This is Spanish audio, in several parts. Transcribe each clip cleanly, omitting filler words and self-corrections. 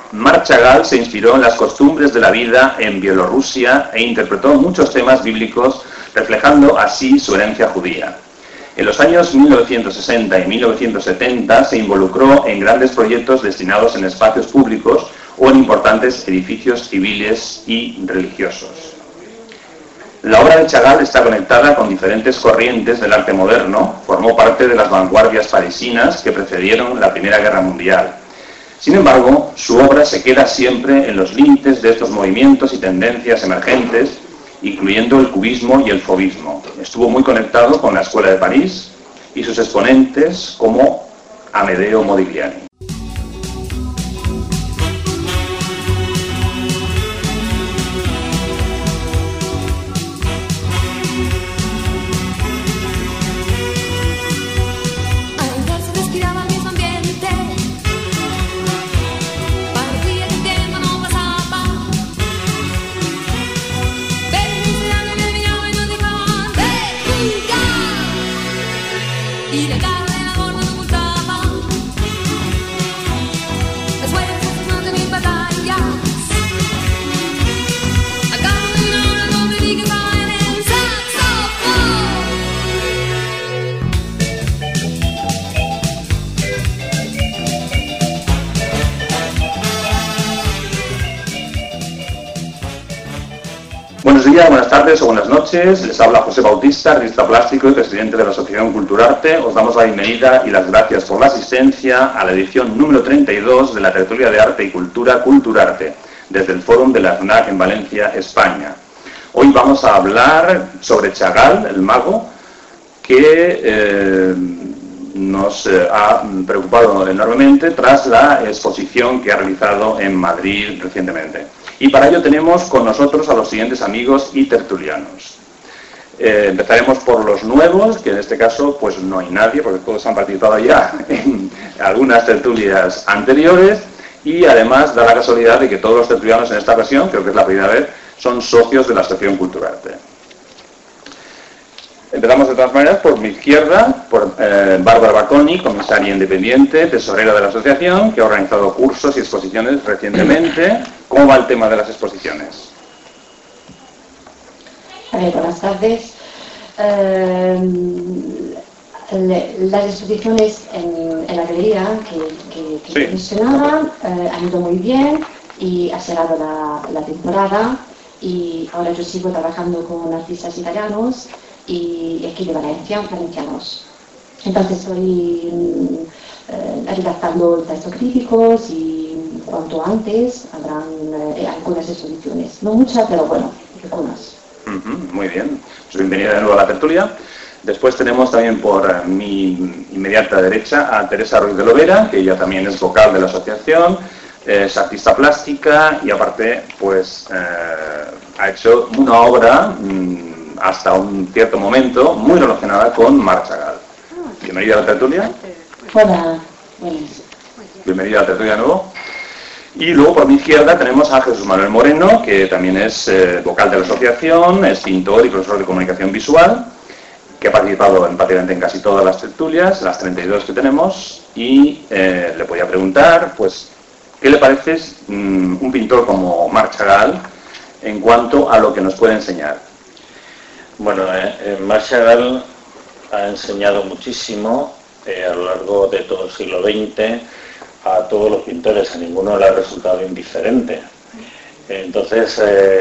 Marc Chagall se inspiró en las costumbres de la vida en Bielorrusia e interpretó muchos temas bíblicos, reflejando así su herencia judía. En los años 1960 y 1970 se involucró en grandes proyectos destinados en espacios públicos o en importantes edificios civiles y religiosos. La obra de Chagall está conectada con diferentes corrientes del arte moderno, formó parte de las vanguardias parisinas que precedieron la Primera Guerra Mundial. Sin embargo, su obra se queda siempre en los límites de estos movimientos y tendencias emergentes, incluyendo el cubismo y el fauvismo. Estuvo muy conectado con la Escuela de París y sus exponentes como Amedeo Modigliani. Buenos días, buenas tardes o buenas noches. Les habla José Bautista, artista plástico y presidente de la Asociación Culturarte. Os damos la bienvenida y las gracias por la asistencia a la edición número 32 de la tertulia de arte y cultura Culturarte, desde el Fórum de la FNAC en Valencia, España. Hoy vamos a hablar sobre Chagall, el mago, que nos ha preocupado enormemente tras la exposición que ha realizado en Madrid recientemente. Y para ello tenemos con nosotros a los siguientes amigos y tertulianos. Empezaremos por los nuevos, que en este caso pues no hay nadie, porque todos han participado ya en algunas tertulias anteriores, y además da la casualidad de que todos los tertulianos en esta ocasión, creo que es la primera vez, son socios de la Asociación Culturarte. Empezamos de todas maneras por mi izquierda, por Bárbara Bacconi, comisaria independiente, tesorera de la asociación, que ha organizado cursos y exposiciones recientemente. ¿Cómo va el tema de las exposiciones? Buenas tardes. Las exposiciones en la galería que mencionaba han ido muy bien y ha cerrado la temporada, y ahora yo sigo trabajando con artistas italianos y aquí de Valencia, valencianos. Entonces estoy redactando textos críticos y cuanto antes habrán algunas exposiciones. No muchas, pero bueno, algunas. Muy bien. Pues bienvenida de nuevo a la tertulia. Después tenemos también por mi inmediata derecha a Teresa Ruiz de Lovera, que ella también es vocal de la asociación, es artista plástica y aparte pues ha hecho una obra hasta un cierto momento muy relacionada con Marc Chagall. Bienvenida a la tertulia. Hola. Bienvenida a la tertulia de nuevo. Y luego por mi izquierda tenemos a Jesús Manuel Moreno, que también es vocal de la asociación, es pintor y profesor de comunicación visual, que ha participado prácticamente en casi todas las tertulias, las 32 que tenemos, y le podía preguntar, pues, ¿qué le parece un pintor como Marc Chagall en cuanto a lo que nos puede enseñar? Bueno, Marc Chagall ha enseñado muchísimo a lo largo de todo el siglo XX a todos los pintores, a ninguno le ha resultado indiferente. Entonces,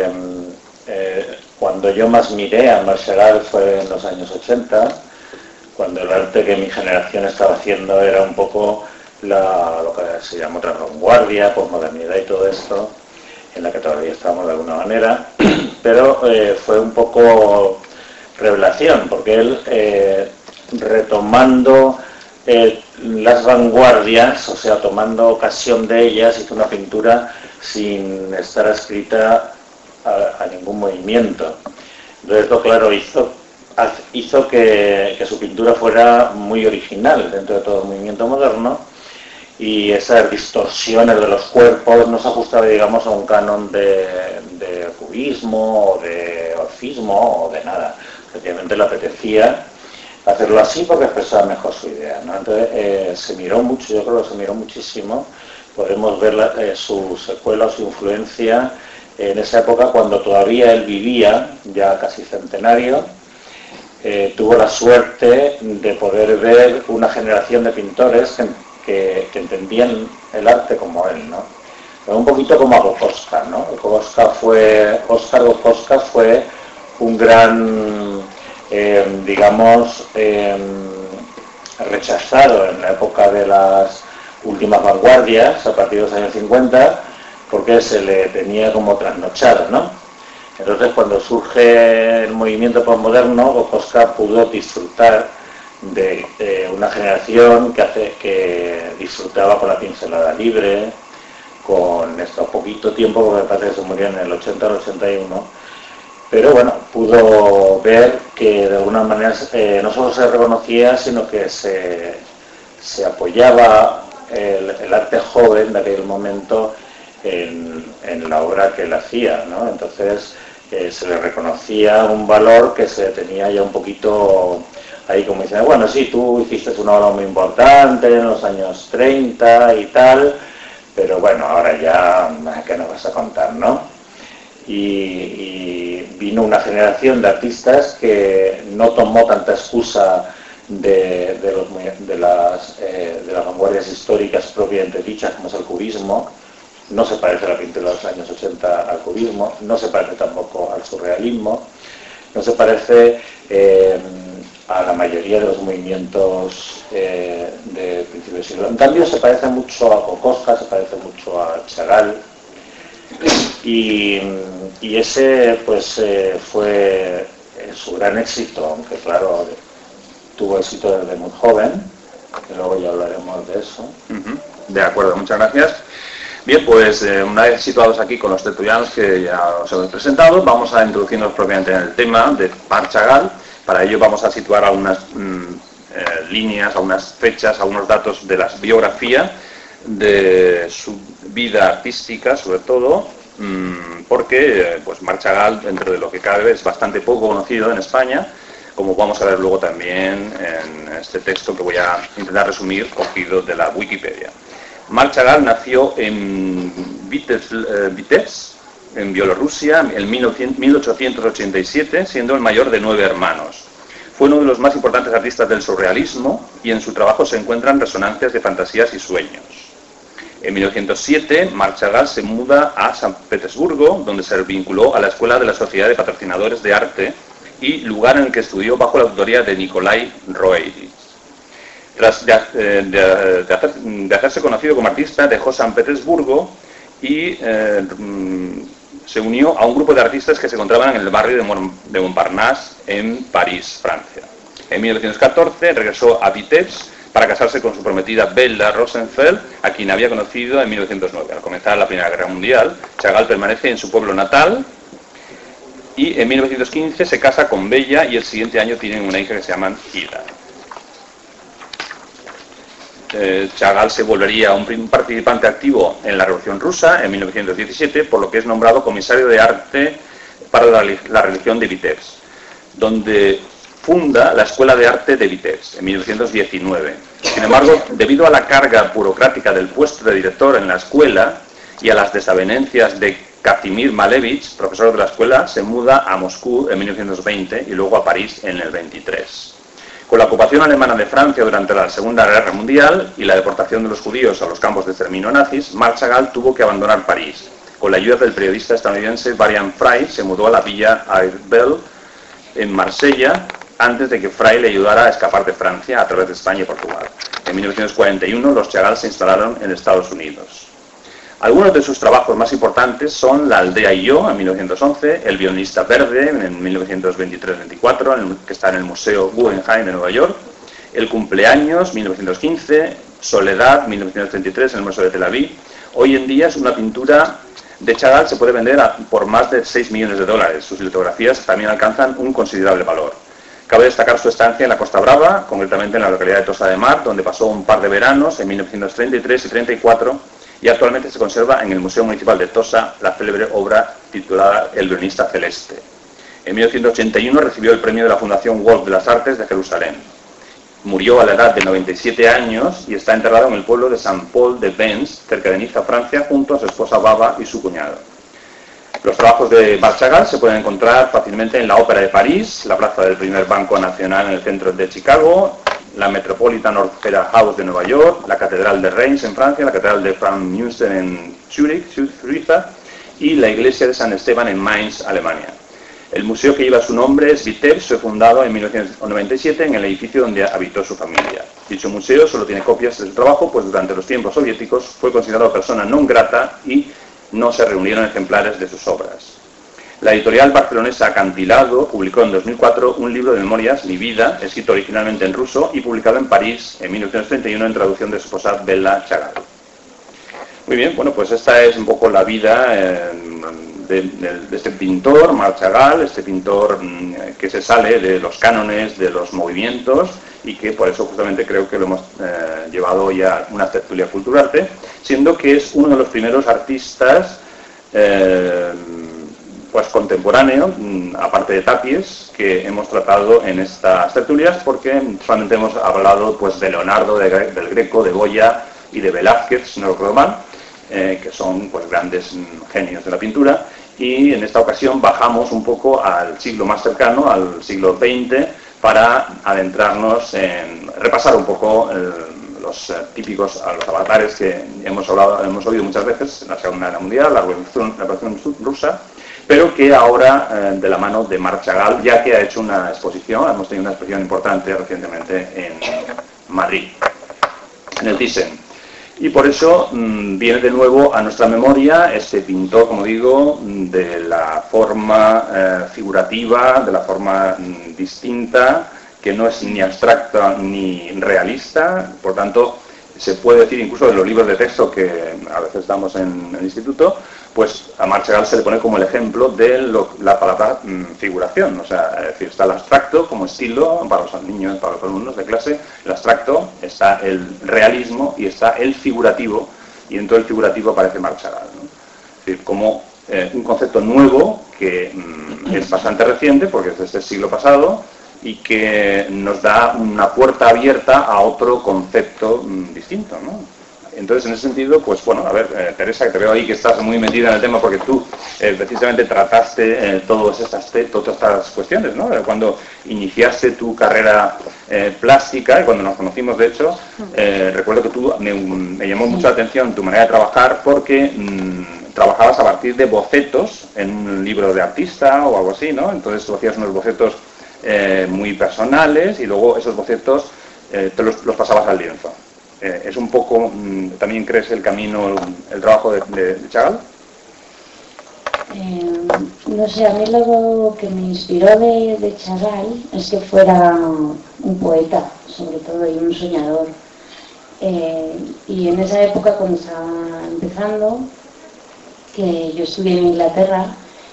cuando yo más miré a Marc Chagall fue en los años 80, cuando el arte que mi generación estaba haciendo era un poco lo que se llama otra vanguardia, posmodernidad y todo esto, en la que todavía estábamos de alguna manera, pero fue un poco revelación, porque él, retomando las vanguardias, o sea, tomando ocasión de ellas, hizo una pintura sin estar adscrita a ningún movimiento. Entonces, esto, claro, hizo que su pintura fuera muy original dentro de todo el movimiento moderno, y esas distorsiones de los cuerpos no se ajustaba, digamos, a un canon de cubismo o de orfismo o de nada. Efectivamente le apetecía hacerlo así porque expresaba mejor su idea, ¿no? Entonces se miró mucho, yo creo que se miró muchísimo podemos ver su secuela o su influencia en esa época cuando todavía él vivía, ya casi centenario. Tuvo la suerte de poder ver una generación de pintores que entendían el arte como él, ¿no? Un poquito como a Kokoschka, ¿no? Oskar Kokoschka fue un gran, rechazado en la época de las últimas vanguardias, a partir de los años 50, porque se le tenía como trasnochado, ¿no? Entonces, cuando surge el movimiento postmoderno, Kokoschka pudo disfrutar de una generación que disfrutaba con la pincelada libre, con esto poquito tiempo, porque me parece que se murió en el 80 al 81, pero bueno, pudo ver que de alguna manera no solo se reconocía, sino que se apoyaba el arte joven de aquel momento en la obra que él hacía, ¿no? Entonces se le reconocía un valor que se tenía ya un poquito ahí, como dicen, bueno, sí, tú hiciste una obra muy importante en los años 30 y tal, pero bueno, ahora ya, ¿qué nos vas a contar, no? Y vino una generación de artistas que no tomó tanta excusa de las vanguardias históricas propiamente dichas, como es el cubismo. No se parece a la pintura de los años 80 al cubismo, no se parece tampoco al surrealismo, no se parece a la mayoría de los movimientos de principios del siglo. En cambio, se parece mucho a Kokoschka, se parece mucho a Chagall, y ese pues fue su gran éxito, aunque claro, tuvo éxito desde muy joven, que luego ya hablaremos de eso. De acuerdo, muchas gracias. Bien, pues una vez situados aquí con los tertulianos que ya os hemos presentado, vamos a introducirnos propiamente en el tema de Marc Chagall. Para ello vamos a situar algunas líneas, algunas fechas, algunos datos de la biografía, de su vida artística, sobre todo, porque pues Marc Chagall, dentro de lo que cabe, es bastante poco conocido en España, como vamos a ver luego también en este texto que voy a intentar resumir, cogido de la Wikipedia. Marc Chagall nació en Vitebsk, en Bielorrusia, en 1887, siendo el mayor de 9 hermanos. Fue uno de los más importantes artistas del surrealismo y en su trabajo se encuentran resonancias de fantasías y sueños. En 1907, Marc Chagall se muda a San Petersburgo, donde se vinculó a la Escuela de la Sociedad de Patrocinadores de Arte y lugar en el que estudió bajo la tutoría de Nikolai Roerich. Tras de hacerse conocido como artista, dejó San Petersburgo y se unió a un grupo de artistas que se encontraban en el barrio de Montparnasse, en París, Francia. En 1914 regresó a Vitebsk para casarse con su prometida Bella Rosenfeld, a quien había conocido en 1909. Al comenzar la Primera Guerra Mundial, Chagall permanece en su pueblo natal y en 1915 se casa con Bella y el siguiente año tienen una hija que se llama Ida. Chagall se volvería un participante activo en la Revolución Rusa en 1917, por lo que es nombrado comisario de arte para la religión de Vitebsk, donde funda la Escuela de Arte de Vitebsk en 1919. Sin embargo, debido a la carga burocrática del puesto de director en la escuela y a las desavenencias de Kazimir Malevich, profesor de la escuela, se muda a Moscú en 1920 y luego a París en el 23. Con la ocupación alemana de Francia durante la Segunda Guerra Mundial y la deportación de los judíos a los campos de exterminio nazis, Marc Chagall tuvo que abandonar París. Con la ayuda del periodista estadounidense Varian Fry, se mudó a la Villa Airbel en Marsella, antes de que Fry le ayudara a escapar de Francia a través de España y Portugal. En 1941 los Chagall se instalaron en Estados Unidos. Algunos de sus trabajos más importantes son La aldea y yo, en 1911, El violinista verde, en 1923-24, que está en el Museo Guggenheim de Nueva York, El cumpleaños, 1915, Soledad, 1933, en el Museo de Tel Aviv. Hoy en día es una pintura de Chagall, se puede vender por más de 6 millones de dólares. Sus litografías también alcanzan un considerable valor. Cabe destacar su estancia en la Costa Brava, concretamente en la localidad de Tossa de Mar, donde pasó un par de veranos en 1933 y 34, y actualmente se conserva en el Museo Municipal de Tossa la célebre obra titulada El violinista celeste. En 1981 recibió el premio de la Fundación Wolf de las Artes de Jerusalén. Murió a la edad de 97 años y está enterrado en el pueblo de Saint-Paul-de-Vence, cerca de Niza, Francia, junto a su esposa Baba y su cuñado. Los trabajos de Marc Chagall se pueden encontrar fácilmente en la Ópera de París, la plaza del primer Banco Nacional en el centro de Chicago, la Metropolitan Opera House de Nueva York, la Catedral de Reims en Francia, la Catedral de Franz Münster en Zúrich, Suiza, y la Iglesia de San Esteban en Mainz, Alemania. El museo que lleva su nombre es Vitebsk, fue fundado en 1997 en el edificio donde habitó su familia. Dicho museo solo tiene copias de su trabajo, pues durante los tiempos soviéticos fue considerado persona non grata y no se reunieron ejemplares de sus obras. La editorial barcelonesa Acantilado publicó en 2004 un libro de memorias, Mi vida, escrito originalmente en ruso y publicado en París en 1931 en traducción de su esposa Bella Chagall. Muy bien, bueno, pues esta es un poco la vida de este pintor, Marc Chagall, este pintor que se sale de los cánones, de los movimientos, y que por eso justamente creo que lo hemos llevado ya a una tertulia Culturarte, siendo que es uno de los primeros artistas pues contemporáneo, aparte de Tapies, que hemos tratado en estas tertulias, porque solamente hemos hablado pues de Leonardo, del Greco, de Goya y de Velázquez, si no recuerdo mal, que son pues grandes genios de la pintura, y en esta ocasión bajamos un poco al siglo más cercano, al siglo XX, para adentrarnos en repasar un poco los típicos, los avatares que hemos oído muchas veces en la Segunda Guerra Mundial, la Revolución Rusa, pero que ahora de la mano de Marc Chagall, ya que ha hecho una exposición, hemos tenido una exposición importante recientemente en Madrid, en el Thyssen. Y por eso viene de nuevo a nuestra memoria este pintor, como digo, de la forma figurativa, de la forma distinta, que no es ni abstracta ni realista. Por tanto, se puede decir incluso de los libros de texto que a veces damos en el instituto, pues a Marc Chagall se le pone como el ejemplo de la palabra figuración. O sea, es decir, está el abstracto como estilo para los niños, para los alumnos de clase, el abstracto, está el realismo y está el figurativo, y dentro del figurativo aparece Marc Chagall, ¿no? Es decir, como un concepto nuevo que es bastante reciente, porque es de este siglo pasado, y que nos da una puerta abierta a otro concepto distinto, ¿no? Entonces, en ese sentido, pues bueno, a ver, Teresa, que te veo ahí que estás muy metida en el tema porque tú precisamente trataste todas estas cuestiones, ¿no? Cuando iniciaste tu carrera plástica, y cuando nos conocimos, de hecho, recuerdo que tú me llamó mucho la atención tu manera de trabajar porque trabajabas a partir de bocetos en un libro de artista o algo así, ¿no? Entonces tú hacías unos bocetos muy personales y luego esos bocetos te los pasabas al lienzo. ¿Es un poco, también crees, el camino, el trabajo de Chagall? No sé, a mí lo que me inspiró de Chagall es que fuera un poeta, sobre todo, y un soñador. Y en esa época, cuando estaba empezando, que yo estudié en Inglaterra,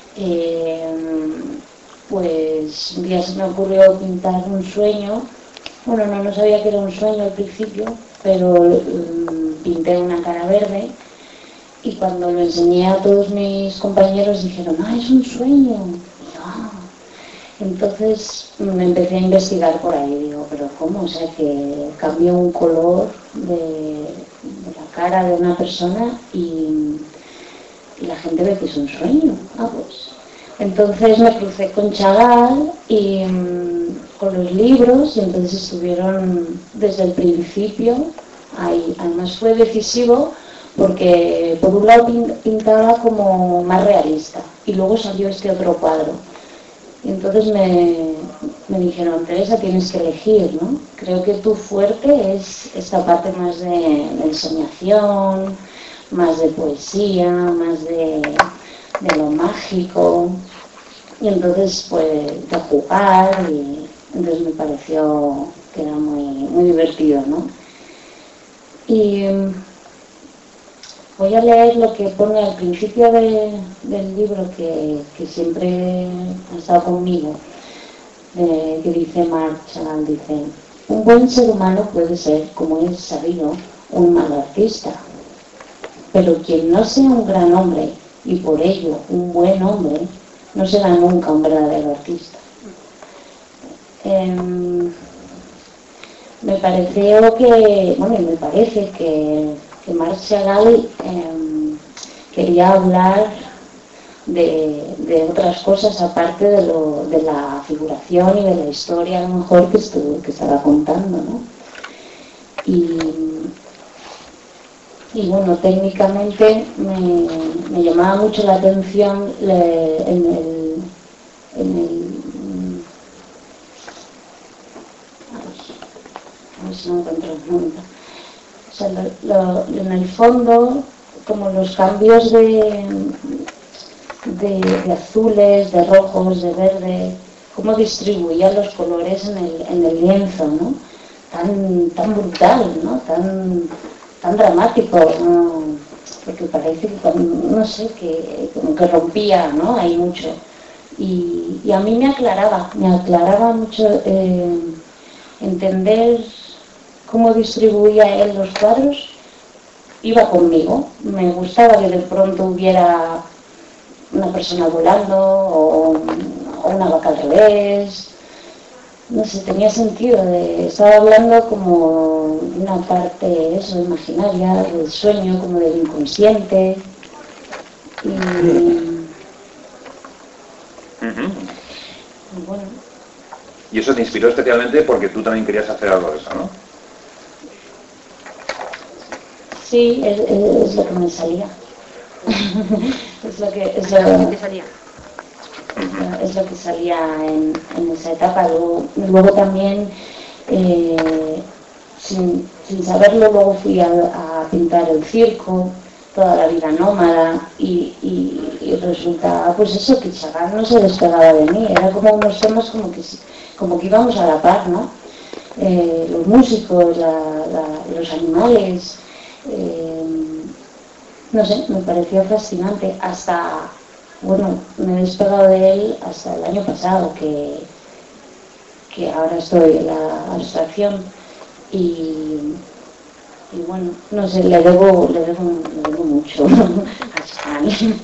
pues un día se me ocurrió pintar un sueño. Bueno, no sabía que era un sueño al principio, pero pinté una cara verde, y cuando lo enseñé a todos mis compañeros dijeron, es un sueño. Y yo, entonces me empecé a investigar por ahí, digo, pero ¿cómo? O sea, que cambió un color de la cara de una persona y la gente ve que es un sueño. Pues. Entonces me crucé con Chagall y con los libros, y entonces estuvieron desde el principio ahí. Además fue decisivo porque por un lado pintaba como más realista y luego salió este otro cuadro. Y entonces me dijeron, Teresa, tienes que elegir, ¿no? Creo que tu fuerte es esta parte más de ensoñación, más de poesía, más de lo mágico, y entonces pues de jugar, y entonces me pareció que era muy divertido, ¿no? Y voy a leer lo que pone al principio del libro, que siempre ha estado conmigo, que dice Marc Chagall, dice: un buen ser humano puede ser, como es sabido, un mal artista, pero quien no sea un gran hombre y por ello un buen hombre, no será nunca un verdadero artista. me pareció que, bueno, me parece que Marc Chagall quería hablar de otras cosas aparte de la figuración y de la historia a lo mejor que estaba contando, ¿no? Y bueno, técnicamente me llamaba mucho la atención a ver si no encuentro el nombre. O sea, en el fondo, como los cambios de azules, de rojos, de verde, cómo distribuía los colores en el lienzo, ¿no? Tan brutal, ¿no? Tan dramático, ¿no? Porque parece que, no sé, como que rompía, ¿no? Hay mucho. Y a mí me aclaraba mucho entender cómo distribuía él los cuadros. Iba conmigo, me gustaba que de pronto hubiera una persona volando o una vaca al revés, no sé, tenía sentido, estaba hablando como de una parte, eso, imaginaria, del sueño, como del inconsciente, y bueno. Y eso te inspiró especialmente porque tú también querías hacer algo de eso, ¿no? Sí, es lo que me salía. es lo que salía en esa etapa. Luego también, sin saberlo, luego fui a pintar el circo, toda la vida nómada, y resulta, pues eso, que Chagall no se despegaba de mí, era como unos temas como que íbamos a la par, ¿no? Los músicos, los animales, no sé, me pareció fascinante hasta, bueno, me he despegado de él hasta el año pasado, que ahora estoy en la abstracción y bueno, no sé, le debo mucho a Chagall.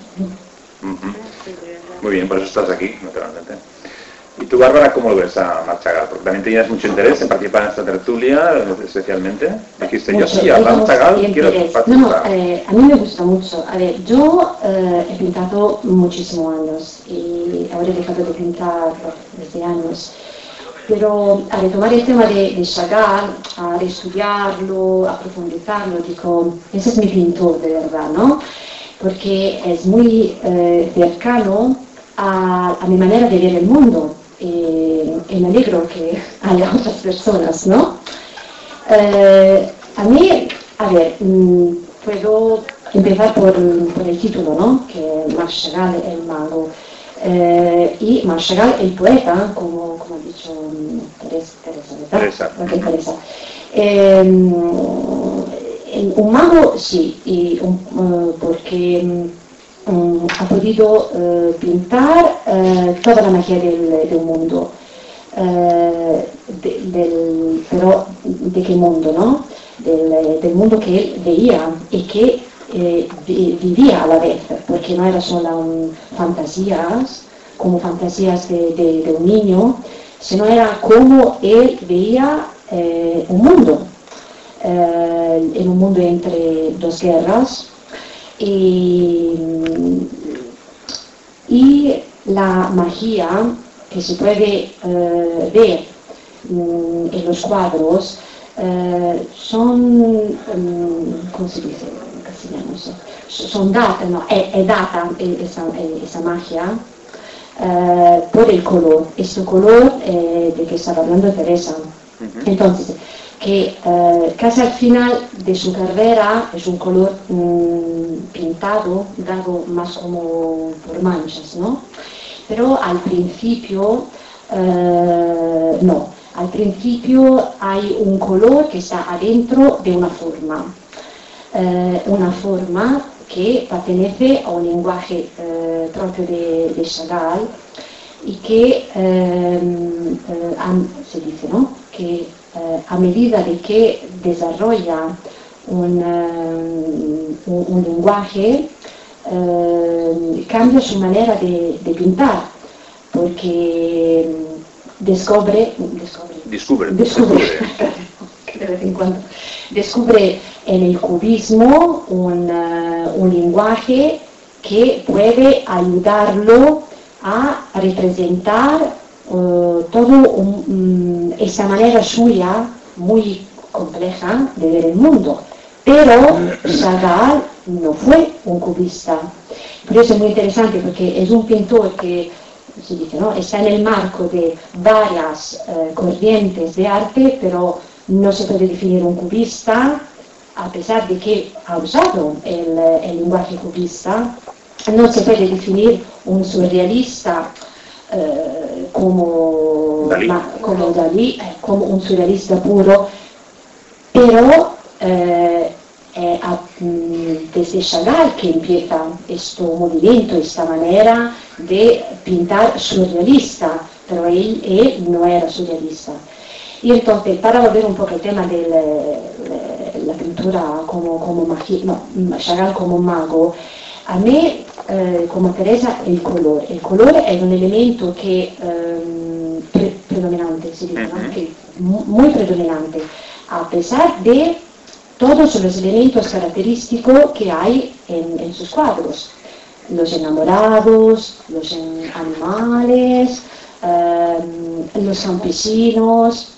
Muy bien, por eso estás aquí, naturalmente. ¿Y tú, Bárbara, cómo lo ves a Marc Chagall? Porque también tenías mucho interés en participar en esta tertulia, especialmente. Dijiste, yo sí, a Marc Chagall quiero participar. A mí me gusta mucho. A ver, yo he pintado muchísimos años y habré dejado de pintar desde años. Pero a retomar el tema de Chagall, a estudiarlo, a profundizarlo, digo, ese es mi pintor de verdad, ¿no? Porque es muy cercano a mi manera de ver el mundo. Y me alegro que haya otras personas, ¿no? A mí, a ver, puedo empezar por el título, ¿no? Que Marc Chagall, el mago, y Marc Chagall, el poeta, como ha dicho Teresa. Un mago, sí, porque ha podido pintar toda la magia del mundo. Pero ¿de qué mundo, no? Del mundo que él veía y que vivía a la vez, porque no era solo fantasías, como fantasías de un niño, sino era como él veía un mundo, en un mundo entre dos guerras, y la magia que se puede ver en los cuadros son, ¿cómo se dice en castellano eso? Son data, no, è data esa magia por el color, ese color de que estaba hablando Teresa. Entonces, que casi al final de su carrera es un color pintado, dado más como por manchas, ¿no? Pero al principio no, al principio hay un color que está adentro de una forma que pertenece a un lenguaje propio de Chagall y que se dice, ¿no? Que a medida de que desarrolla un lenguaje, cambia su manera de pintar, porque descubre de vez en cuando, descubre en el cubismo un lenguaje que puede ayudarlo a representar esa manera suya muy compleja de ver el mundo. Pero Chagall no fue un cubista. Por eso es muy interesante, porque es un pintor que se dice, ¿no?, está en el marco de varias corrientes de arte, pero no se puede definir un cubista, a pesar de que ha usado el lenguaje cubista. No se puede definir un surrealista como Dalí, como un surrealista puro, pero desde Chagall que empieza este movimiento, esta manera de pintar surrealista, pero él no era surrealista. Y entonces, para volver un poco al tema de la pintura como Chagall como mago, a mí, como Teresa, el color es un elemento que predominante, ¿sí? ¿No? Que muy predominante, a pesar de todos los elementos característicos que hay en sus cuadros. Los enamorados, los animales, los campesinos,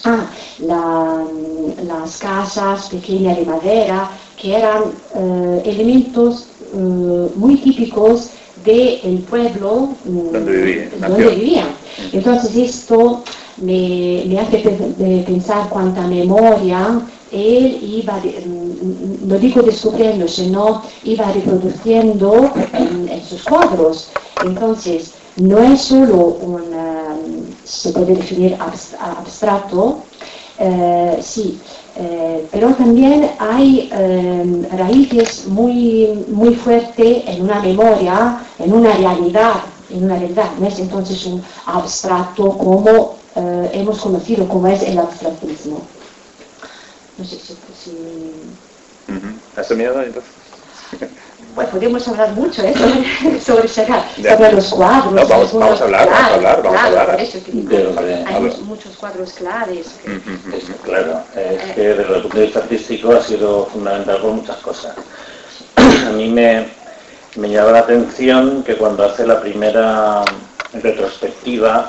las casas pequeñas de madera, que eran elementos muy típicos del pueblo donde vivían. Entonces esto me hace pensar cuánta memoria él iba, no digo descubriendo, sino iba reproduciendo en sus cuadros. Entonces, no es solo se puede definir abstracto, sí, pero también hay raíces muy fuertes en una memoria, en una realidad, no es entonces un abstracto como hemos conocido, como es el abstractismo. No sé si... ¿Has terminado entonces? Bueno, podemos hablar mucho sobre Chagall, sobre los cuadros. No, vamos a hablar. Por eso hay muchos cuadros claves. Claro, es que desde el punto de vista artístico ha sido fundamental por muchas cosas. A mí me llama la atención que cuando hace la primera retrospectiva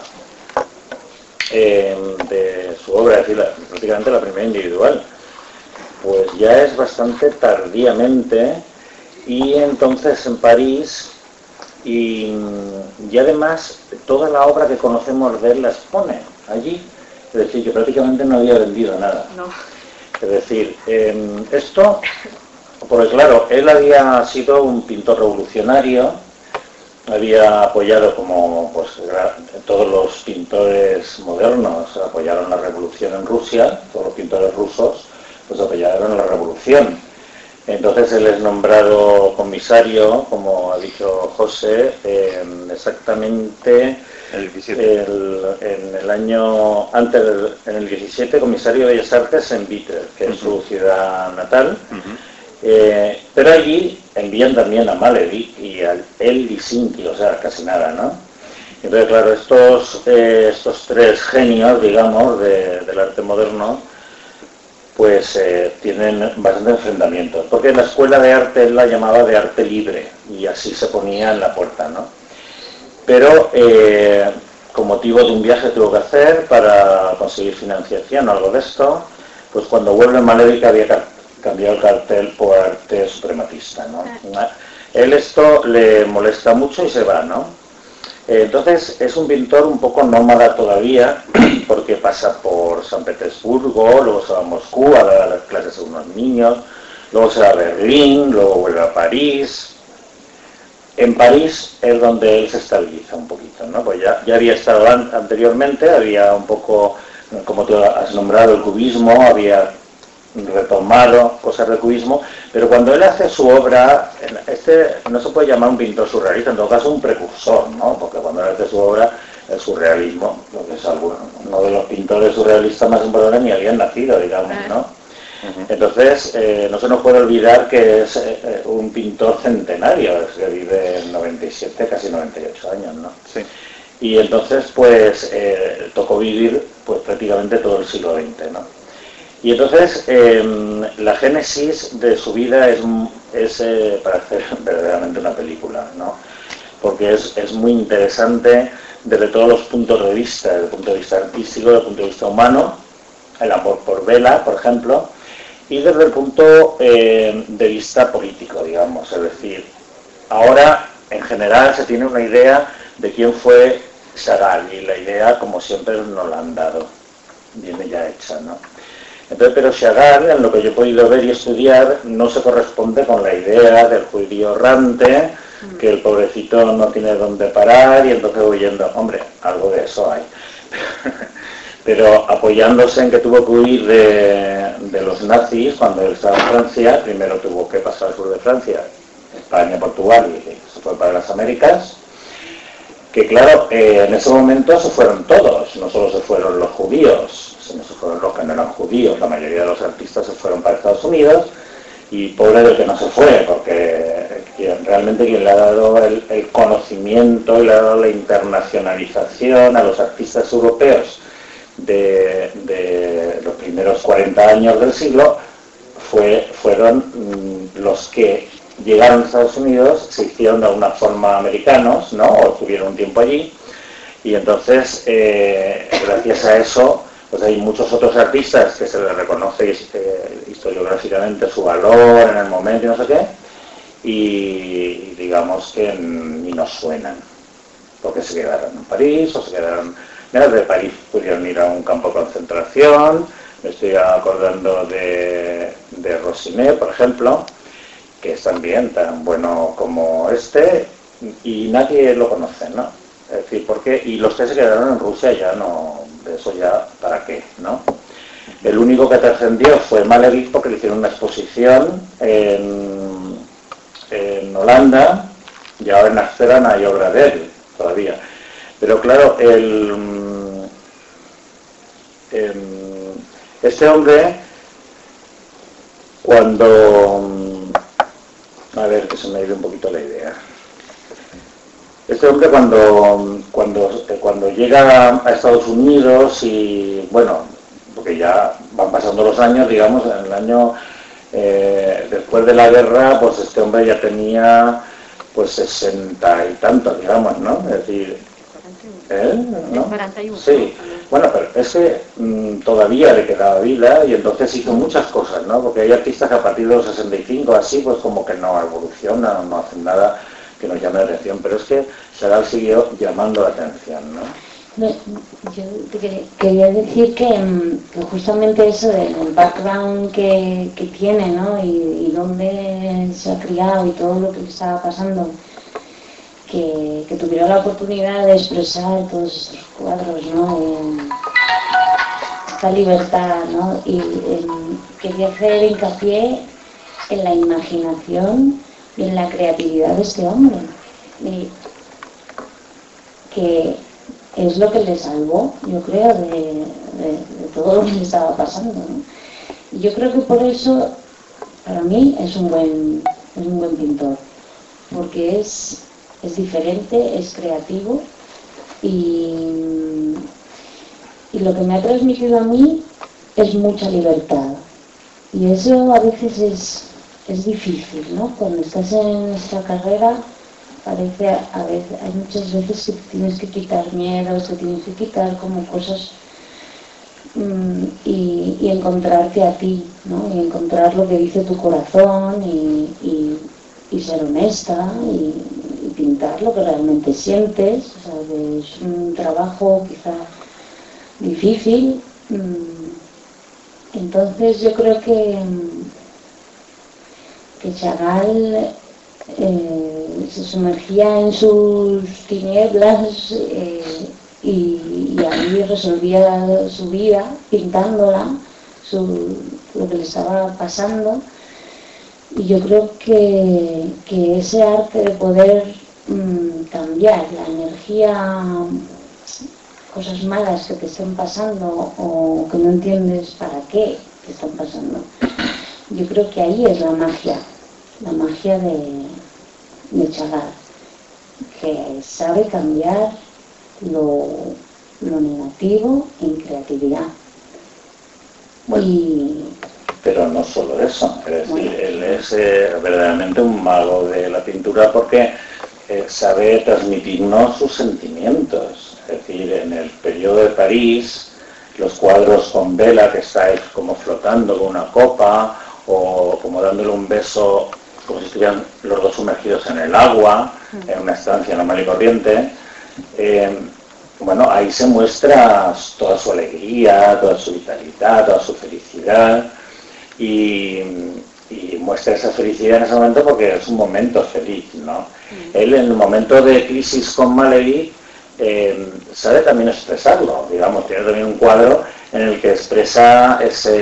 de su obra, es decir, prácticamente la primera individual, pues ya es bastante tardíamente, y entonces en París, y además toda la obra que conocemos de él la expone allí, es decir, que prácticamente no había vendido nada. No. Es decir, esto, porque claro, él había sido un pintor revolucionario, había apoyado, como pues todos los pintores modernos apoyaron la revolución en Rusia, todos los pintores rusos pues apoyaron la revolución. Entonces él es nombrado comisario, como ha dicho José, exactamente en el año antes, en el 17, comisario de Bellas Artes en Vittel, que es su ciudad natal. Pero allí envían también a Malevich y a Helsinki, o sea, casi nada, ¿no? Entonces, claro, estos tres genios, digamos, del arte moderno, pues tienen bastante enfrentamientos, porque la escuela de arte él la llamaba de arte libre, y así se ponía en la puerta, ¿no? Pero con motivo de un viaje que tuvo que hacer para conseguir financiación o algo de esto, pues cuando vuelve Malevich había cambiado el cartel por arte suprematista, ¿no? Él esto le molesta mucho y se va, ¿no? Entonces es un pintor un poco nómada todavía, porque pasa por San Petersburgo, luego se va a Moscú a dar las clases a unos niños, luego se va a Berlín, luego vuelve a París. En París es donde él se estabiliza un poquito, ¿no? Pues ya había estado anteriormente, había un poco, como tú has nombrado, el cubismo, había retomado cosas del cubismo, pero cuando él hace su obra, no se puede llamar un pintor surrealista, en todo caso un precursor, ¿no? Porque cuando él hace su obra, el surrealismo, lo que es uno de los pintores surrealistas más importantes ni habían nacido, digamos, ¿no? Entonces, no se nos puede olvidar que es un pintor centenario, que vive en 97, casi 98 años, ¿no? Sí. Y entonces, pues, tocó vivir pues prácticamente todo el siglo XX, ¿no? Y entonces la génesis de su vida es para hacer verdaderamente una película, ¿no? Porque es muy interesante desde todos los puntos de vista, desde el punto de vista artístico, desde el punto de vista humano, el amor por Bela, por ejemplo, y desde el punto de vista político, digamos. Es decir, ahora en general se tiene una idea de quién fue Chagall, y la idea, como siempre, nos la han dado, viene ya hecha, ¿no? Entonces, pero Chagall, en lo que yo he podido ver y estudiar, no se corresponde con la idea del judío errante, que el pobrecito no tiene dónde parar y entonces huyendo. Hombre, algo de eso hay. Pero apoyándose en que tuvo que huir de los nazis cuando él estaba en Francia, primero tuvo que pasar al sur de Francia, España, Portugal, y se fue para las Américas, que claro, en ese momento se fueron todos, no solo se fueron los judíos, sino se fueron los que no eran judíos, la mayoría de los artistas se fueron para Estados Unidos, y pobre del que no se fue, porque realmente quien le ha dado el conocimiento y le ha dado la internacionalización a los artistas europeos de los primeros 40 años del siglo fueron los que llegaron a Estados Unidos, se hicieron de alguna forma americanos, ¿no? O estuvieron un tiempo allí, y entonces gracias a eso pues hay muchos otros artistas que se les reconoce historiográficamente su valor en el momento y no sé qué, y digamos que ni nos suenan, porque se quedaron en París o se quedaron. Mira, de París pudieron ir a un campo de concentración. Me estoy acordando de Rossinet, por ejemplo, que es también tan bueno como este, y nadie lo conoce, ¿no? Es decir, porque y los que se quedaron en Rusia ya no, de eso ya, ¿para qué?, ¿no? El único que trascendió fue Malevich, porque le hicieron una exposición en Holanda, y ahora en Amsterdam hay obra de él todavía. Pero claro, este hombre, cuando... A ver, que se me ha ido un poquito la idea. Este hombre cuando llega a Estados Unidos y, bueno, porque ya van pasando los años, digamos, en el año... después de la guerra, pues este hombre ya tenía pues 60 y tantos, digamos, ¿no? Es decir... ¿no? 41. Sí, bueno, pero es que todavía le quedaba vida y entonces hizo muchas cosas, ¿no? Porque hay artistas que a partir de los 65 así, pues como que no evolucionan, no hacen nada que nos llame la atención, pero es que Chagall siguió llamando la atención, ¿no? Yo te quería decir que justamente eso del background que tiene, ¿no? Y dónde se ha criado y todo lo que le estaba pasando, que tuvieron la oportunidad de expresar todos estos cuadros, ¿no? Esta libertad, ¿no? Y quería hacer hincapié en la imaginación y en la creatividad de este hombre, que es lo que le salvó, yo creo, de todo lo que le estaba pasando, ¿no? Y yo creo que por eso, para mí, es un buen pintor, porque es diferente, es creativo y lo que me ha transmitido a mí es mucha libertad, y eso a veces es difícil, ¿no? Cuando estás en esta carrera parece hay muchas veces que tienes que quitar miedos, que tienes que quitar como cosas y encontrarte a ti, ¿no? Y encontrar lo que dice tu corazón y ser honesta y pintar lo que realmente sientes. O sea, que es un trabajo quizá difícil. Entonces yo creo que Chagall se sumergía en sus tinieblas y ahí resolvía su vida pintándola, lo que le estaba pasando. Y yo creo que ese arte de poder cambiar la energía, cosas malas que te estén pasando o que no entiendes para qué te están pasando, yo creo que ahí es la magia de Chagall, que sabe cambiar lo negativo en creatividad. Bueno, pero no solo eso, es decir, él es verdaderamente un mago de la pintura porque sabe transmitirnos sus sentimientos. Es decir, en el periodo de París, los cuadros con vela que estáis como flotando con una copa o como dándole un beso como si estuvieran los dos sumergidos en el agua, en una estancia normal y corriente, bueno, ahí se muestra toda su alegría, toda su vitalidad, toda su felicidad y muestra esa felicidad en ese momento porque es un momento feliz, ¿no? Él en el momento de crisis con Malevich sabe también expresarlo, digamos, tiene también un cuadro en el que expresa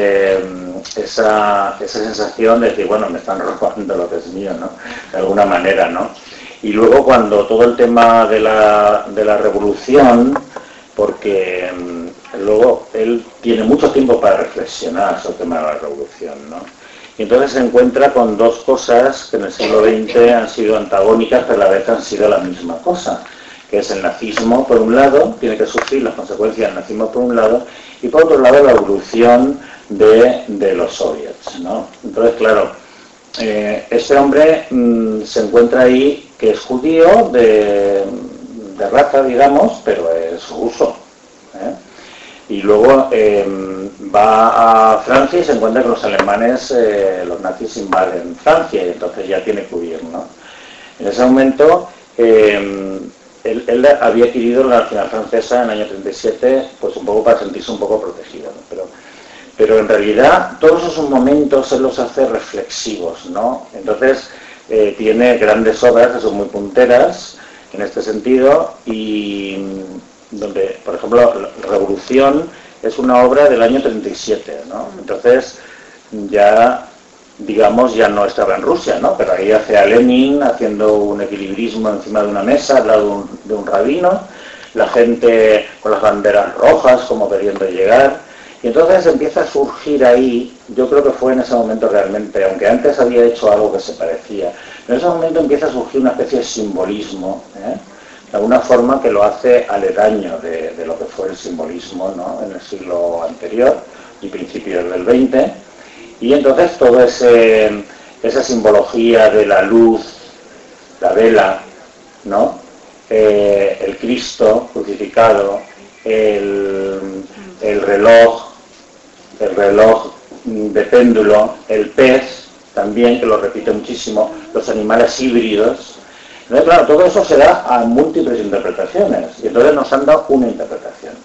esa sensación de decir, bueno, me están robando lo que es mío, ¿no? De alguna manera, ¿no? Y luego cuando todo el tema de la revolución, porque luego él tiene mucho tiempo para reflexionar sobre el tema de la revolución, ¿no? Y entonces se encuentra con dos cosas que en el siglo XX han sido antagónicas, pero a la vez han sido la misma cosa, que es el nazismo por un lado, tiene que sufrir las consecuencias del nazismo por un lado, y por otro lado la evolución de los soviets, ¿no? Entonces, claro, este hombre se encuentra ahí que es judío de raza, digamos, pero es ruso, y luego va a Francia y se encuentra que los alemanes, los nazis invaden Francia y entonces ya tiene que huir, ¿no? En ese momento él había adquirido la nacionalidad francesa en el año 37, pues un poco para sentirse un poco protegido, ¿no? Pero en realidad todos esos momentos él los hace reflexivos, ¿no? Entonces tiene grandes obras que son muy punteras en este sentido y donde, por ejemplo, la Revolución es una obra del año 37, ¿no? Entonces ya, digamos, ya no estaba en Rusia, ¿no? Pero ahí hace a Lenin haciendo un equilibrismo encima de una mesa al lado de un rabino, la gente con las banderas rojas como queriendo llegar, y entonces empieza a surgir ahí, yo creo que fue en ese momento realmente, aunque antes había hecho algo que se parecía, en ese momento empieza a surgir una especie de simbolismo, de alguna forma que lo hace aledaño de lo que fue el simbolismo, ¿no? En el siglo anterior y principios del XX. Y entonces toda esa simbología de la luz, la vela, ¿no? El Cristo crucificado, el reloj de péndulo, el pez también, que lo repite muchísimo, los animales híbridos. Entonces, claro, todo eso se da a múltiples interpretaciones y entonces nos han dado una interpretación.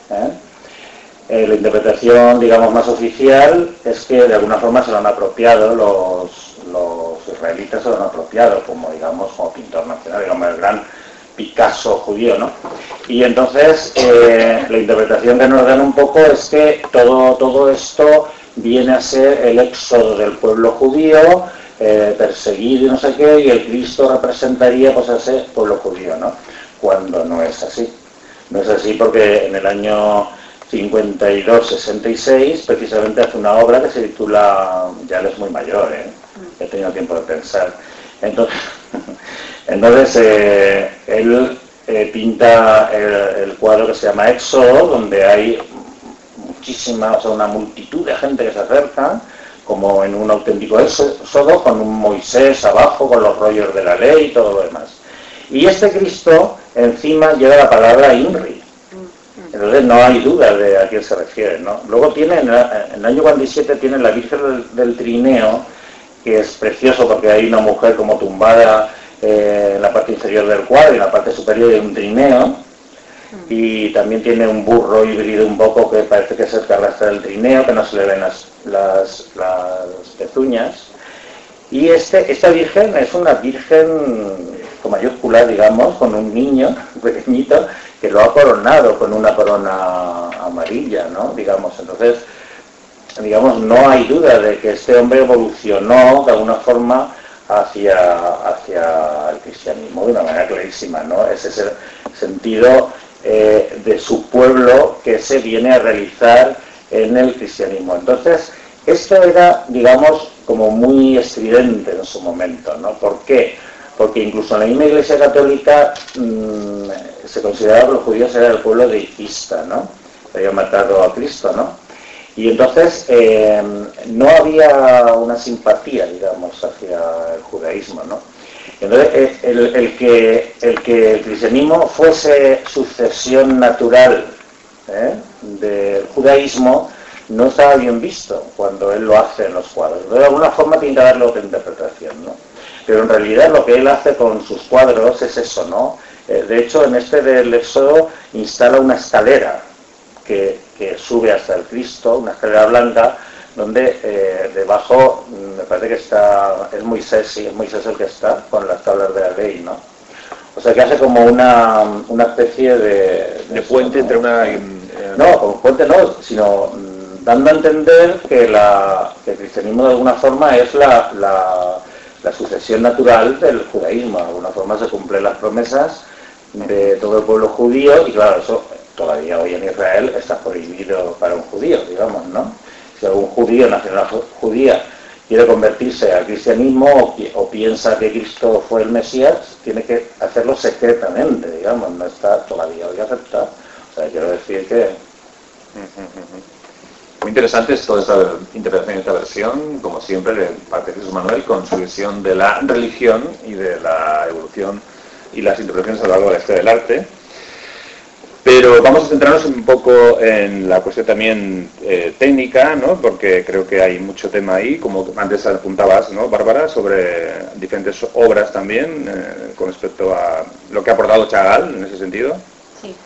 La interpretación, digamos, más oficial es que de alguna forma se lo han apropiado los israelitas, se lo han apropiado como, digamos, como pintor nacional, digamos, el gran Picasso judío, ¿no? Y entonces la interpretación que nos dan un poco es que todo esto viene a ser el éxodo del pueblo judío, perseguido y no sé qué, y el Cristo representaría pues a ese pueblo judío, ¿no? Cuando no es así. No es así porque en el año 52-66 precisamente hace una obra que se titula, ya él es muy mayor, he tenido tiempo de pensar, entonces él pinta el cuadro que se llama Éxodo, donde hay muchísima, o sea, una multitud de gente que se acerca como en un auténtico éxodo, con un Moisés abajo, con los rollos de la ley y todo lo demás. Y este Cristo encima lleva la palabra INRI. Entonces no hay duda de a quién se refiere, ¿no? Luego tiene, en el año 47 tiene la Virgen del Trineo, que es precioso porque hay una mujer como tumbada en la parte inferior del cuadro y en la parte superior hay un trineo. Y también tiene un burro híbrido un poco que parece que es el que arrastra el trineo, que no se le ven las pezuñas. Y esta virgen es una virgen con mayúscula, digamos, con un niño pequeñito que lo ha coronado con una corona amarilla, ¿no? Digamos, entonces, digamos, no hay duda de que este hombre evolucionó de alguna forma hacia el cristianismo de una manera clarísima, ¿no? Es ese sentido de su pueblo que se viene a realizar en el cristianismo. Entonces, esto era, digamos, como muy estridente en su momento, ¿no? ¿Por qué? Porque incluso en la misma Iglesia Católica se consideraba que los judíos eran el pueblo deicista, ¿no? Que habían matado a Cristo, ¿no? Y entonces no había una simpatía, digamos, hacia el judaísmo, ¿no? Entonces, el que el cristianismo fuese sucesión natural del judaísmo no estaba bien visto cuando él lo hace en los cuadros. De alguna forma tiene que darle otra interpretación, ¿no? Pero en realidad lo que él hace con sus cuadros es eso, ¿no? De hecho, en este del Éxodo instala una escalera que sube hasta el Cristo, una escalera blanca, donde debajo me parece que es Moisés, sí, es Moisés el que está con las tablas de la ley, ¿no? O sea que hace como una especie de puente, ¿no? Entre una... No, como puente no, sino dando a entender que el cristianismo de alguna forma es la sucesión natural del judaísmo. De alguna forma se cumplen las promesas de todo el pueblo judío y claro, eso todavía hoy en Israel está prohibido para un judío, digamos, ¿no? Si algún judío, nacional judía, quiere convertirse al cristianismo o piensa que Cristo fue el Mesías, tiene que hacerlo secretamente, digamos, no está todavía hoy aceptado. O sea, quiero decir que... Muy interesante es toda esta interpretación y esta versión, como siempre, de parte de Jesús Manuel, con su visión de la religión y de la evolución y las interpretaciones a lo largo de la historia del arte. Pero vamos a centrarnos un poco en la cuestión también técnica, ¿no? Porque creo que hay mucho tema ahí, como antes apuntabas, ¿no, Bárbara?, sobre diferentes obras también, con respecto a lo que ha aportado Chagall en ese sentido. Sí.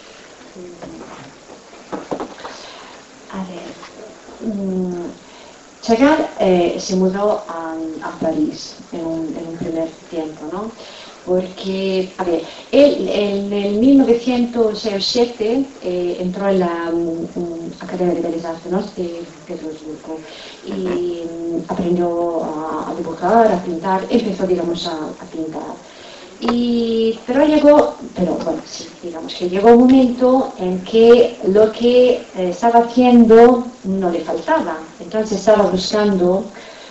A ver, Chagall se mudó a París en un primer tiempo, ¿no? Porque, a ver, él en el 1907 entró en la Academia de Bellas Artes, ¿no?, de Petersburgo, y aprendió a dibujar, a pintar, empezó, digamos, a pintar. Digamos que llegó un momento en que lo que estaba haciendo no le faltaba, entonces estaba buscando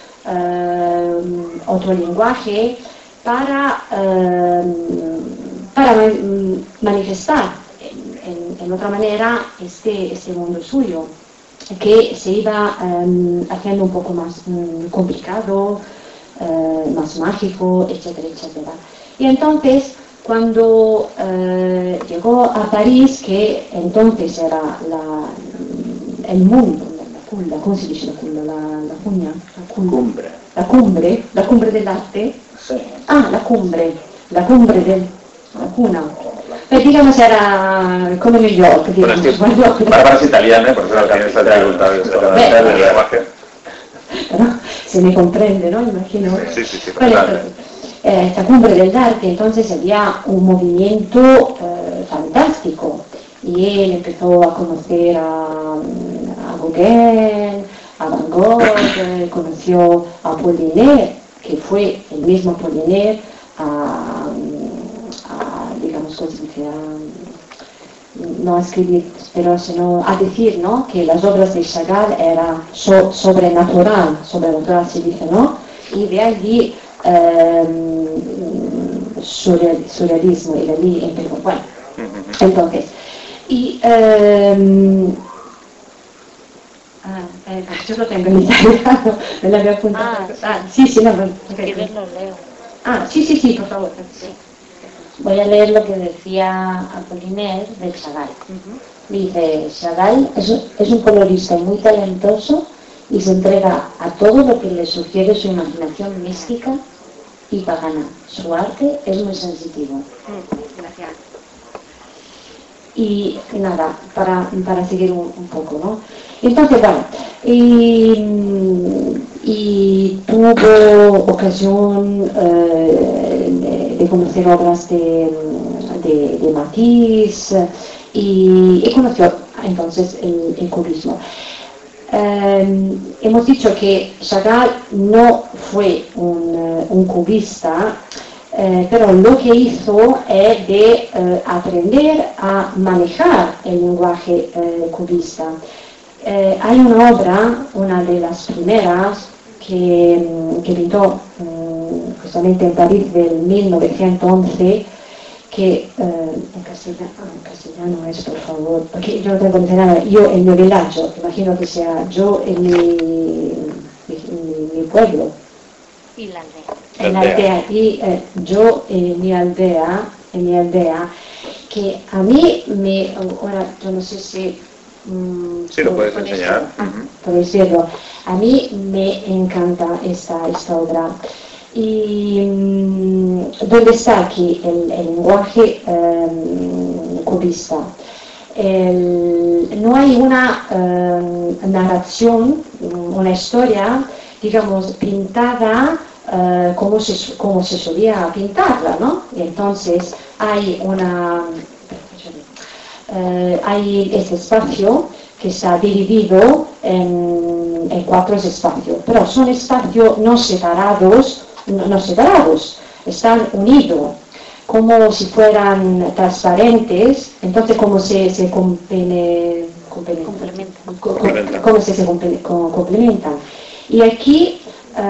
otro lenguaje para manifestar en otra manera este mundo suyo, que se iba haciendo un poco más complicado, más mágico, etcétera, etcétera. Y entonces, cuando llegó a París, que entonces era el mundo, ¿cómo se dice la cumbre del arte? Sí. Ah, la cumbre la cuna. Pero digamos era como New York. Bueno, es que Bárbara es italiana, por eso la tiene esta dificultad del lenguaje. Se me comprende, ¿no? Imagino. Sí, Bueno, esta cumbre del arte, entonces había un movimiento fantástico y él empezó a conocer a Gauguin, a Van Gogh, conoció a Apollinaire, que fue el mismo Apollinaire digamos, no a escribir, pero sino a decir, ¿no?, que las obras de Chagall eran sobrenatural se dice, ¿no? Y de allí surrealismo, y de allí empezó. Bueno, entonces, y yo lo tengo en italiano, me lo había apuntado. Sí, no, okay. Lo leo. Sí, por favor. Sí. Voy a leer lo que decía Apollinaire de Chagall. Dice, Chagall es un colorista muy talentoso y se entrega a todo lo que le sugiere su imaginación mística y pagana. Su arte es muy sensitivo. Gracias. Y nada, para seguir un poco, ¿no? Entonces, bueno, y tuvo ocasión de conocer obras de Matisse y conoció entonces el cubismo. Hemos dicho que Chagall no fue un cubista, pero lo que hizo es de aprender a manejar el lenguaje cubista. Hay una obra, una de las primeras, que pintó justamente en París del 1911, que en castellano es, por favor, porque yo no tengo nada, yo en mi villaggio, imagino que sea yo en mi pueblo. Y la aldea. En la aldea, y yo en mi aldea, que a mí ahora yo no sé si... sí, lo puedes enseñar. Por decirlo, a mí me encanta esta obra. Y ¿dónde está aquí el lenguaje cubista? No hay una narración, una historia, digamos, pintada como se solía pintarla, ¿no? Y entonces hay hay este espacio que está dividido en 4 espacios, pero son espacios no separados, están unidos, como si fueran transparentes, entonces como se complementan. Y aquí,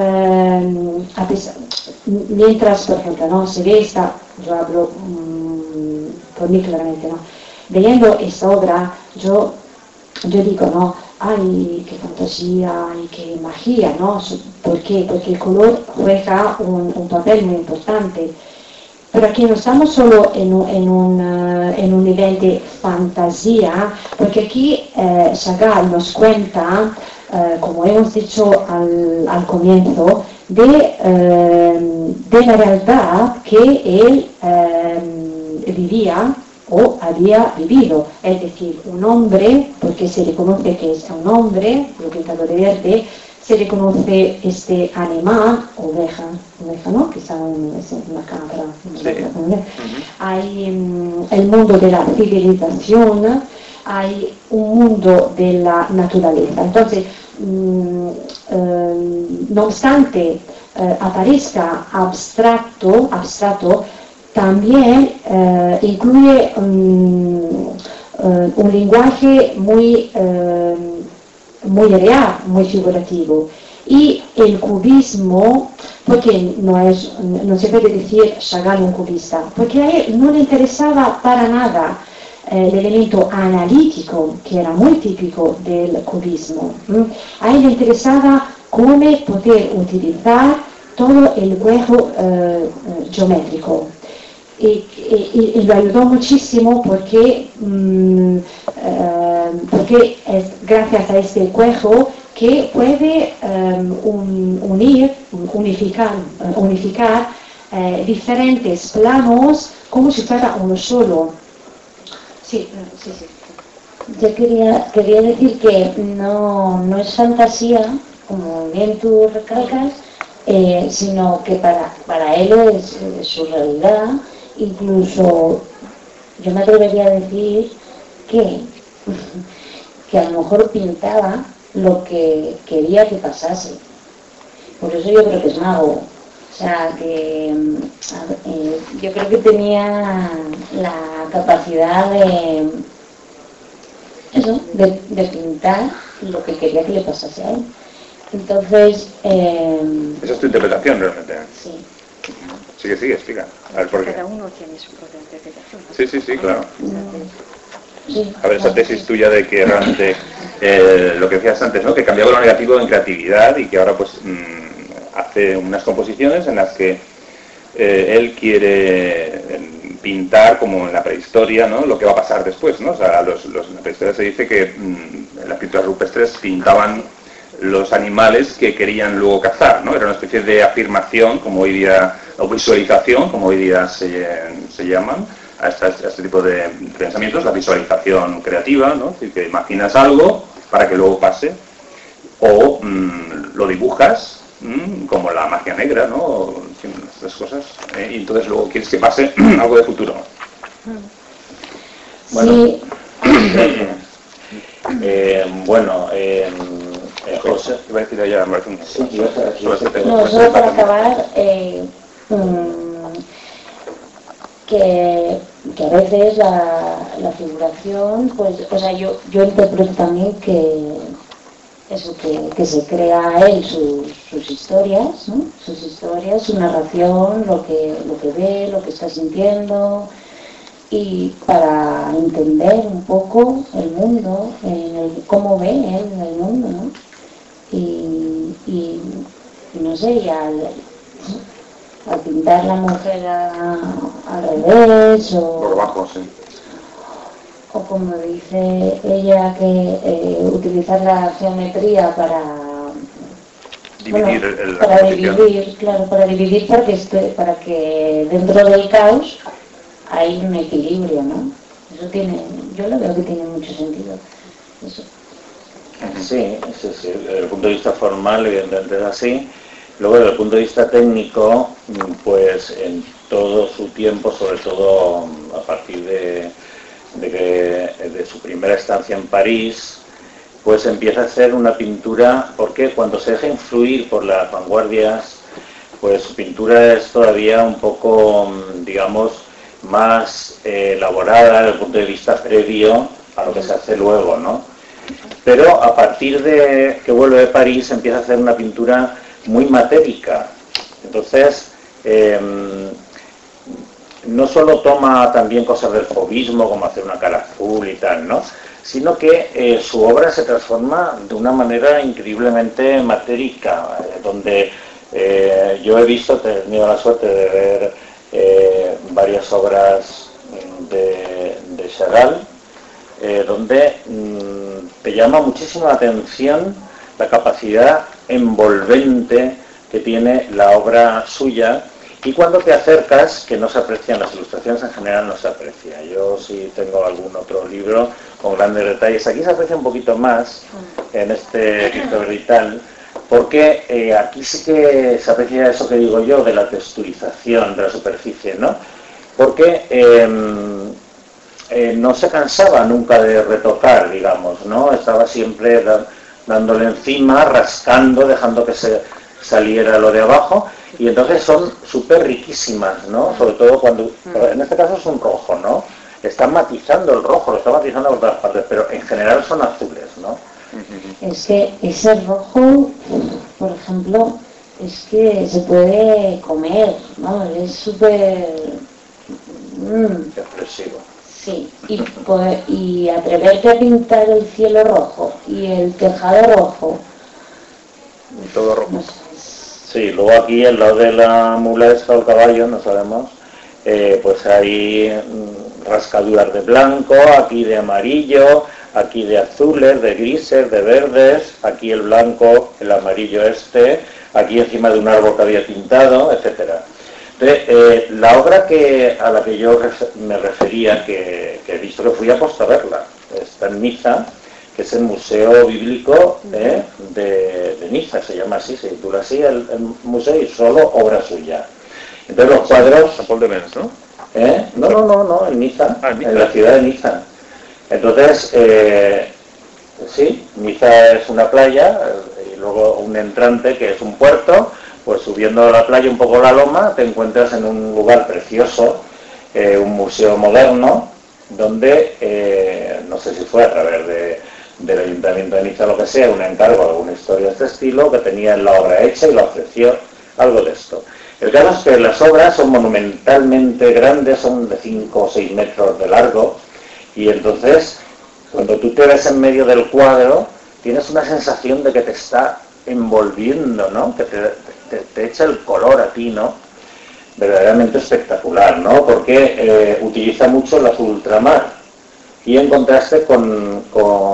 mientras, por ejemplo, ¿no? Se ve yo hablo por mí claramente, ¿no? Leyendo esta obra, yo digo, ¿no? Ay, qué fantasía, ay, qué magia, ¿no? ¿Por qué? Porque el color juega un papel muy importante. Pero aquí no estamos solo en un nivel de fantasía, porque aquí Chagall nos cuenta, como hemos dicho al comienzo, de la realidad que él vivía o había vivido, es decir, un hombre, porque se reconoce que es un hombre, lo pintado de verde, se reconoce este animal, oveja, ¿no? Que está en una cabra. Sí. Hay el mundo de la civilización, hay un mundo de la naturaleza. Entonces, no obstante aparezca abstracto, también incluye un lenguaje muy real, muy figurativo. Y el cubismo, porque no se puede decir Chagall un cubista, porque a él no le interesaba para nada el elemento analítico, que era muy típico del cubismo. A él le interesaba cómo poder utilizar todo el juego geométrico. Y lo ayudó muchísimo porque es gracias a este juego que puede unificar diferentes planos como si fuera uno solo. Sí. Yo quería decir que no es fantasía, como bien tú recalcas, sino que para él es su realidad. Incluso yo me atrevería a decir que a lo mejor pintaba lo que quería que pasase. Por eso yo creo que es mago. O sea, que yo creo que tenía la capacidad de pintar lo que quería que le pasase a él. Entonces... Esa es tu interpretación realmente. Sí. Sigue, explica. A ver, ¿por qué? Cada uno tiene su propia interpretación, ¿no? Sí, claro. Sí. A ver, esa tesis tuya de que realmente, lo que decías antes, ¿no? Que cambiaba lo negativo en creatividad y que ahora pues hace unas composiciones en las que él quiere pintar como en la prehistoria, ¿no? Lo que va a pasar después, ¿no? O sea, en la prehistoria se dice que en las pinturas rupestres pintaban los animales que querían luego cazar, ¿no? Era una especie de afirmación, como hoy día, o visualización, como hoy día se llaman, a este tipo de pensamientos, la visualización creativa, ¿no? Es decir, que imaginas algo para que luego pase, o lo dibujas, como la magia negra, ¿no? O, en fin, estas cosas, y entonces luego quieres que pase algo de futuro. Bueno, José, iba a decir allá, no, solo para acabar, que a veces la figuración, pues, o sea, yo interpreto también que se crea él sus historias, ¿no? Sus historias, su narración, lo que ve, lo que está sintiendo, y para entender un poco el mundo, cómo ve él el mundo, ¿no? Y no sé, y al pintar la mujer al revés por abajo, sí. O como dice ella, que utilizar la geometría para dividir, bueno, para dividir, claro, para que dentro del caos hay un equilibrio, ¿no? Eso yo lo veo que tiene mucho sentido. Eso. Sí, desde el punto de vista formal, evidentemente es así. Luego, desde el punto de vista técnico, pues en todo su tiempo, sobre todo a partir de su primera estancia en París, pues empieza a hacer una pintura, porque cuando se deja influir por las vanguardias, pues su pintura es todavía un poco, digamos, más elaborada desde el punto de vista previo a lo que se hace luego, ¿no? Pero a partir de que vuelve de París empieza a hacer una pintura muy matérica. Entonces, no solo toma también cosas del fauvismo, como hacer una cara azul y tal, ¿no? Sino que su obra se transforma de una manera increíblemente matérica, donde yo he tenido la suerte de ver varias obras de Chagall, donde te llama muchísimo la atención la capacidad envolvente que tiene la obra suya, y cuando te acercas, que no se aprecian las ilustraciones en general, no se aprecia. Yo sí tengo algún otro libro con grandes detalles. Aquí se aprecia un poquito más en este Víctor Vital, porque aquí sí que se aprecia eso que digo yo, de la texturización de la superficie, ¿no? Porque no se cansaba nunca de retocar, digamos, ¿no? Estaba siempre dándole encima, rascando, dejando que se saliera lo de abajo, y entonces son súper riquísimas, ¿no? Sobre todo cuando, en este caso es un rojo, ¿no? Está matizando el rojo, lo está matizando por todas partes, pero en general son azules, ¿no? Es que ese rojo, por ejemplo, es que se puede comer, ¿no? Es súper expresivo. Sí, y atreverte a pintar el cielo rojo y el tejado rojo. Todo rojo. No sé. Sí, luego aquí al lado de la mula esta o el caballo, no sabemos, pues hay rascaduras de blanco, aquí de amarillo, aquí de azules, de grises, de verdes, aquí el blanco, el amarillo aquí encima de un árbol que había pintado, etcétera. Entonces, la obra a la que yo me refería, que he visto que fui a posta a verla, está en Niza, que es el Museo Bíblico de Niza, se llama así, se titula así el museo, y solo obra suya. Entonces los cuadros... San Paul de Vence, ¿no? No, en Niza, en la ciudad de Niza. Entonces, sí, Niza es una playa, y luego un entrante que es un puerto. Pues subiendo a la playa un poco la loma, te encuentras en un lugar precioso, un museo moderno, donde, no sé si fue a través del Ayuntamiento de Niza o lo que sea, un encargo, alguna historia de este estilo, que tenía la obra hecha y la ofreció, algo de esto. El caso es que las obras son monumentalmente grandes, son de 5 o 6 metros de largo, y entonces, cuando tú te ves en medio del cuadro, tienes una sensación de que te está envolviendo, ¿no? Que te echa el color a ti, ¿no? Verdaderamente espectacular, ¿no? Porque utiliza mucho el azul ultramar, y en contraste con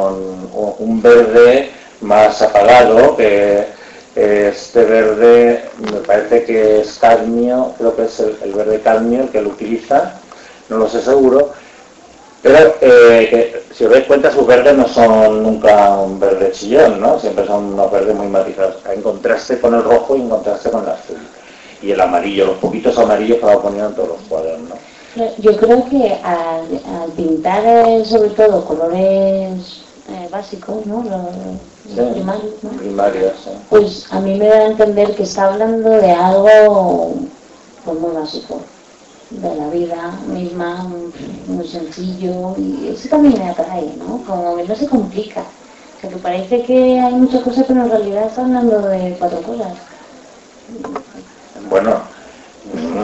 un verde más apagado, que este verde me parece que es cadmio, creo que es el verde cadmio el que lo utiliza, no lo sé seguro. Pero que, si os dais cuenta, sus verdes no son nunca un verde chillón, ¿no? Siempre son unos verdes muy matizados, en contraste con el rojo y en contraste con el azul. Y el amarillo, los poquitos amarillos que va poniendo en todos los cuadros, ¿no? Yo creo que al pintar sobre todo colores básicos, ¿no? Los primarios, ¿no? Primarios, sí. Pues a mí me da a entender que está hablando de algo pues, muy básico, de la vida misma, muy sencillo, y eso también me atrae, ¿no? Como que no se complica, o sea, que parece que hay muchas cosas, pero en realidad está hablando de 4 cosas. Bueno,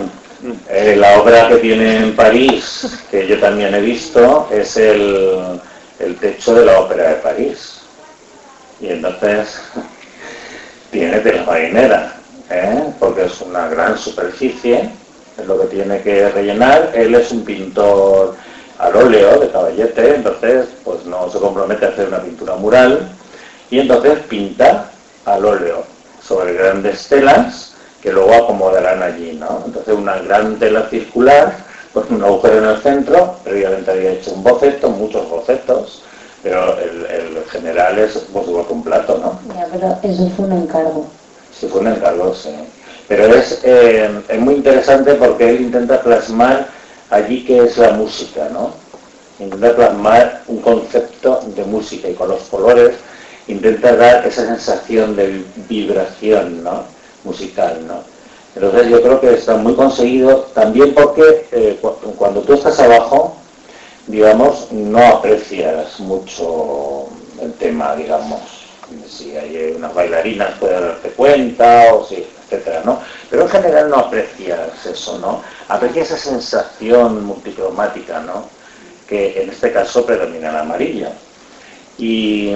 La obra que tiene en París, que yo también he visto, es el techo de la Ópera de París. Y entonces tiene tela marinera, porque es una gran superficie, es lo que tiene que rellenar. Él es un pintor al óleo de caballete, entonces pues no se compromete a hacer una pintura mural, y entonces pinta al óleo sobre grandes telas que luego acomodarán allí, ¿no? Entonces una gran tela circular con un agujero en el centro. Previamente había hecho un boceto, muchos bocetos, pero el general es pues igual que un plato, ¿no? Ya, pero eso fue un encargo. Sí, fue un encargo, sí. Pero es muy interesante porque él intenta plasmar allí qué es la música, ¿no? Intenta plasmar un concepto de música, y con los colores intenta dar esa sensación de vibración, ¿no? Musical, ¿no? Entonces yo creo que está muy conseguido también porque cuando tú estás abajo, digamos, no aprecias mucho el tema, digamos. Si hay unas bailarinas puedes darte cuenta, o si, etcétera, ¿no? Pero en general no aprecias eso, ¿no? Aprecias esa sensación multicromática, ¿no? Que en este caso predomina el amarillo. Y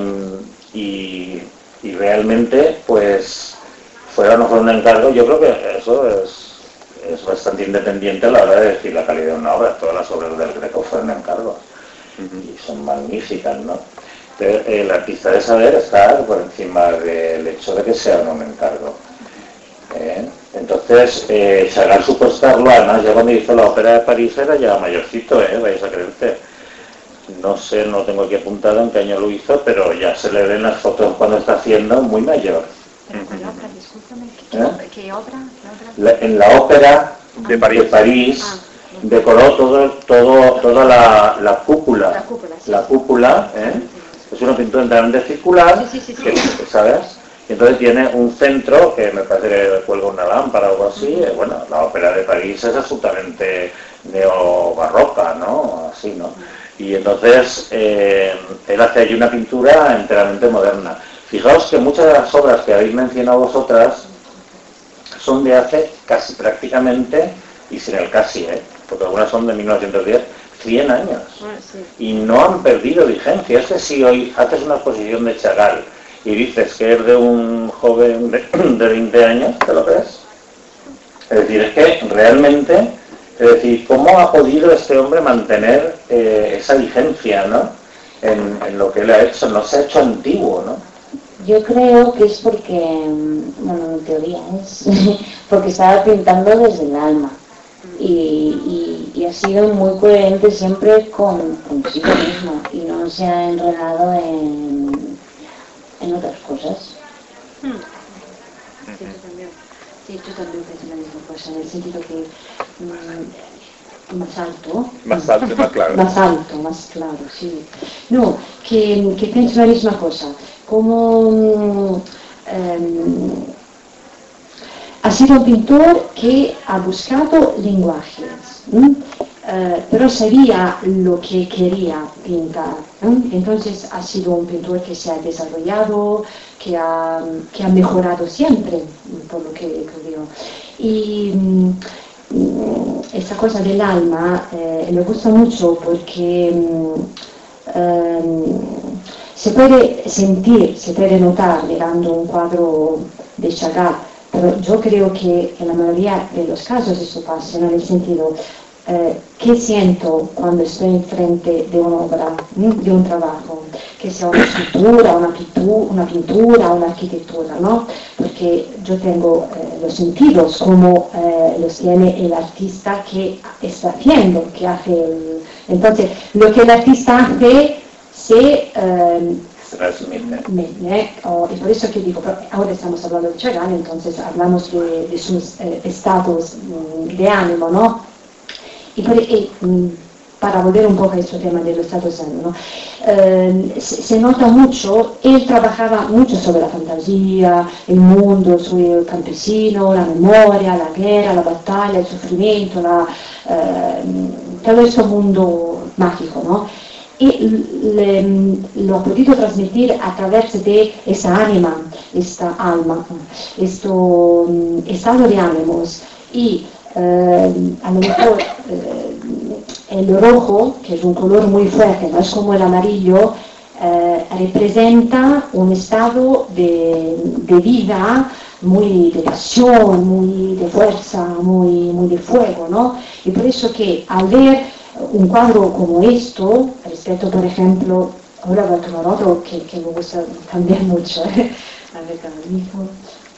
realmente, pues, fuera o no fuera un encargo, yo creo que eso es bastante independiente a la hora de decir la calidad de una obra. Todas las obras del Greco fueron encargos y son magníficas, ¿no? Pero el artista debe saber estar por encima del hecho de que sea un encargo. Entonces, Chagall supo estarlo. Además, ya cuando hizo la Ópera de París era ya mayorcito, vais a creerte. No sé, no tengo aquí apuntado en qué año lo hizo, pero ya se le ven las fotos cuando está haciendo muy mayor. ¿Qué obra? En la Ópera de París decoró toda la cúpula. La cúpula, es una pintura enteramente circular, ¿sabes? Y entonces tiene un centro que me parece que cuelga una lámpara o algo así. Bueno, la Ópera de París es absolutamente neobarroca, ¿no? Así, ¿no? Y entonces él hace allí una pintura enteramente moderna. Fijaos que muchas de las obras que habéis mencionado vosotras son de hace casi prácticamente, y sin el casi, porque algunas son de 1910, 100 años. Y no han perdido vigencia. Es que si hoy haces una exposición de Chagall y dices que es de un joven de 20 años, ¿te lo crees? Es decir, es que realmente, es decir, ¿cómo ha podido este hombre mantener esa vigencia, ¿no? En lo que él ha hecho? No se ha hecho antiguo, ¿no? Yo creo que es porque, bueno, en teoría es porque estaba pintando desde el alma y ha sido muy coherente siempre consigo mismo y no se ha enredado en otras cosas. Sí, yo también pienso la misma cosa, en el sentido que más alto, más claro. Más alto, más claro, sí. No, que pienso la misma cosa. Como ha sido un pintor que ha buscado lenguajes, pero sabía lo que quería pintar. Entonces ha sido un pintor que se ha desarrollado, que ha mejorado siempre, por lo que creo. Y esta cosa del alma me gusta mucho porque se puede sentir, se puede notar mirando un cuadro de Chagall, pero yo creo que en la mayoría de los casos eso pasa, en el sentido ¿qué siento cuando estoy enfrente de una obra, de un trabajo? Que sea una escultura, una pintura, una arquitectura, ¿no? Porque yo tengo los sentidos como los tiene el artista que está haciendo, que hace entonces, lo que el artista hace se transmite. Y por eso que digo, ahora estamos hablando de Chagall, entonces hablamos de sus estados de ánimo, ¿no? Y para volver un poco a este tema de los estados de ánimo, ¿no? Se nota mucho, él trabajaba mucho sobre la fantasía, el mundo, sobre el campesino, la memoria, la guerra, la batalla, el sufrimiento, todo este mundo mágico, ¿no? Y lo ha podido transmitir a través de esa ánima, esta alma, este estado de ánimos. Y a lo mejor el rojo, que es un color muy fuerte, no es como el amarillo, representa un estado de vida muy de pasión, muy de fuerza, muy de fuego, ¿no? Y por eso que al ver un cuadro como esto, respecto por ejemplo, ahora voy a tomar otro que me gusta también mucho, a ver, ahora mismo,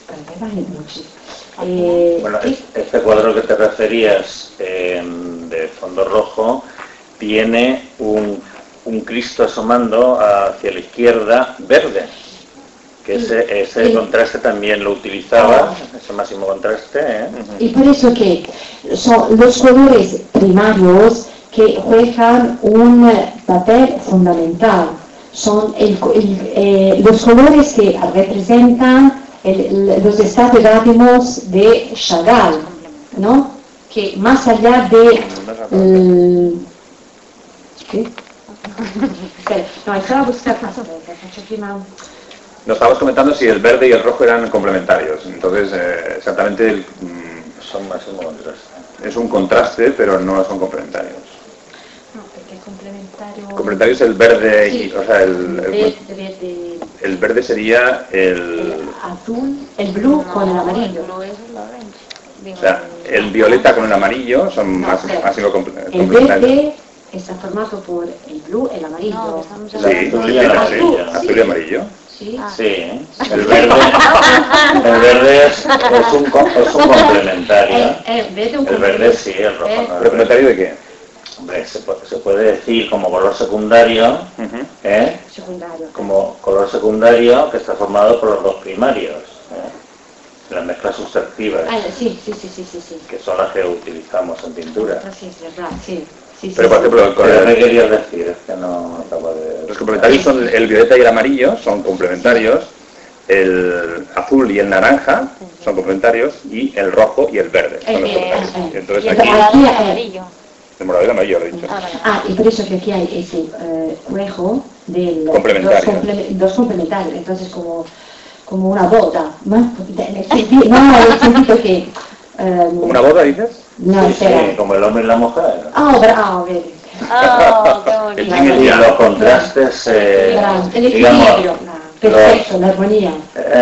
bueno, este cuadro que te referías de fondo rojo tiene un Cristo asomando hacia la izquierda verde, que ese contraste también lo utilizaba, ese máximo contraste. Y por eso que son los colores primarios que juegan un papel fundamental, son los colores que representan los estados de ánimos de Chagall, ¿no? Que más allá de... ¿qué? No, estaba buscando... Nos estábamos comentando si el verde y el rojo eran complementarios, entonces exactamente son máximo contraste. Es un contraste, pero no son complementarios. No, porque complementario... Complementario es el verde, sí, o sea, el verde sería el azul, el blue con el amarillo. O sea, el violeta con el amarillo son máximo complementarios. El verde está formado por el blue, el amarillo. No, Sí, azul y amarillo. Sí. Sí, el verde es un complementario. El verde sí, el rojo no. ¿Complementario de qué? Hombre, se puede decir como color secundario, secundario. como color secundario que está formado por los dos primarios, las mezclas sustantivas, Sí. que son las que utilizamos en pintura. Sí, es verdad, sí. Pero por ejemplo, ¿Qué querías decir? Es que no acabo de... Los complementarios son el violeta y el amarillo, son complementarios, el azul y el naranja son complementarios, y el rojo y el verde son los complementarios. Entonces aquí... El morado y el amarillo, lo he dicho. Y por eso que aquí hay ese juego de dos complementarios, entonces como una boda, ¿no? En el sentido que... ¿Como una boda, dices? No, sí, como el hombre y la mujer. Qué bonito. Y los contrastes, el digamos, equilibrio, perfecto, la armonía.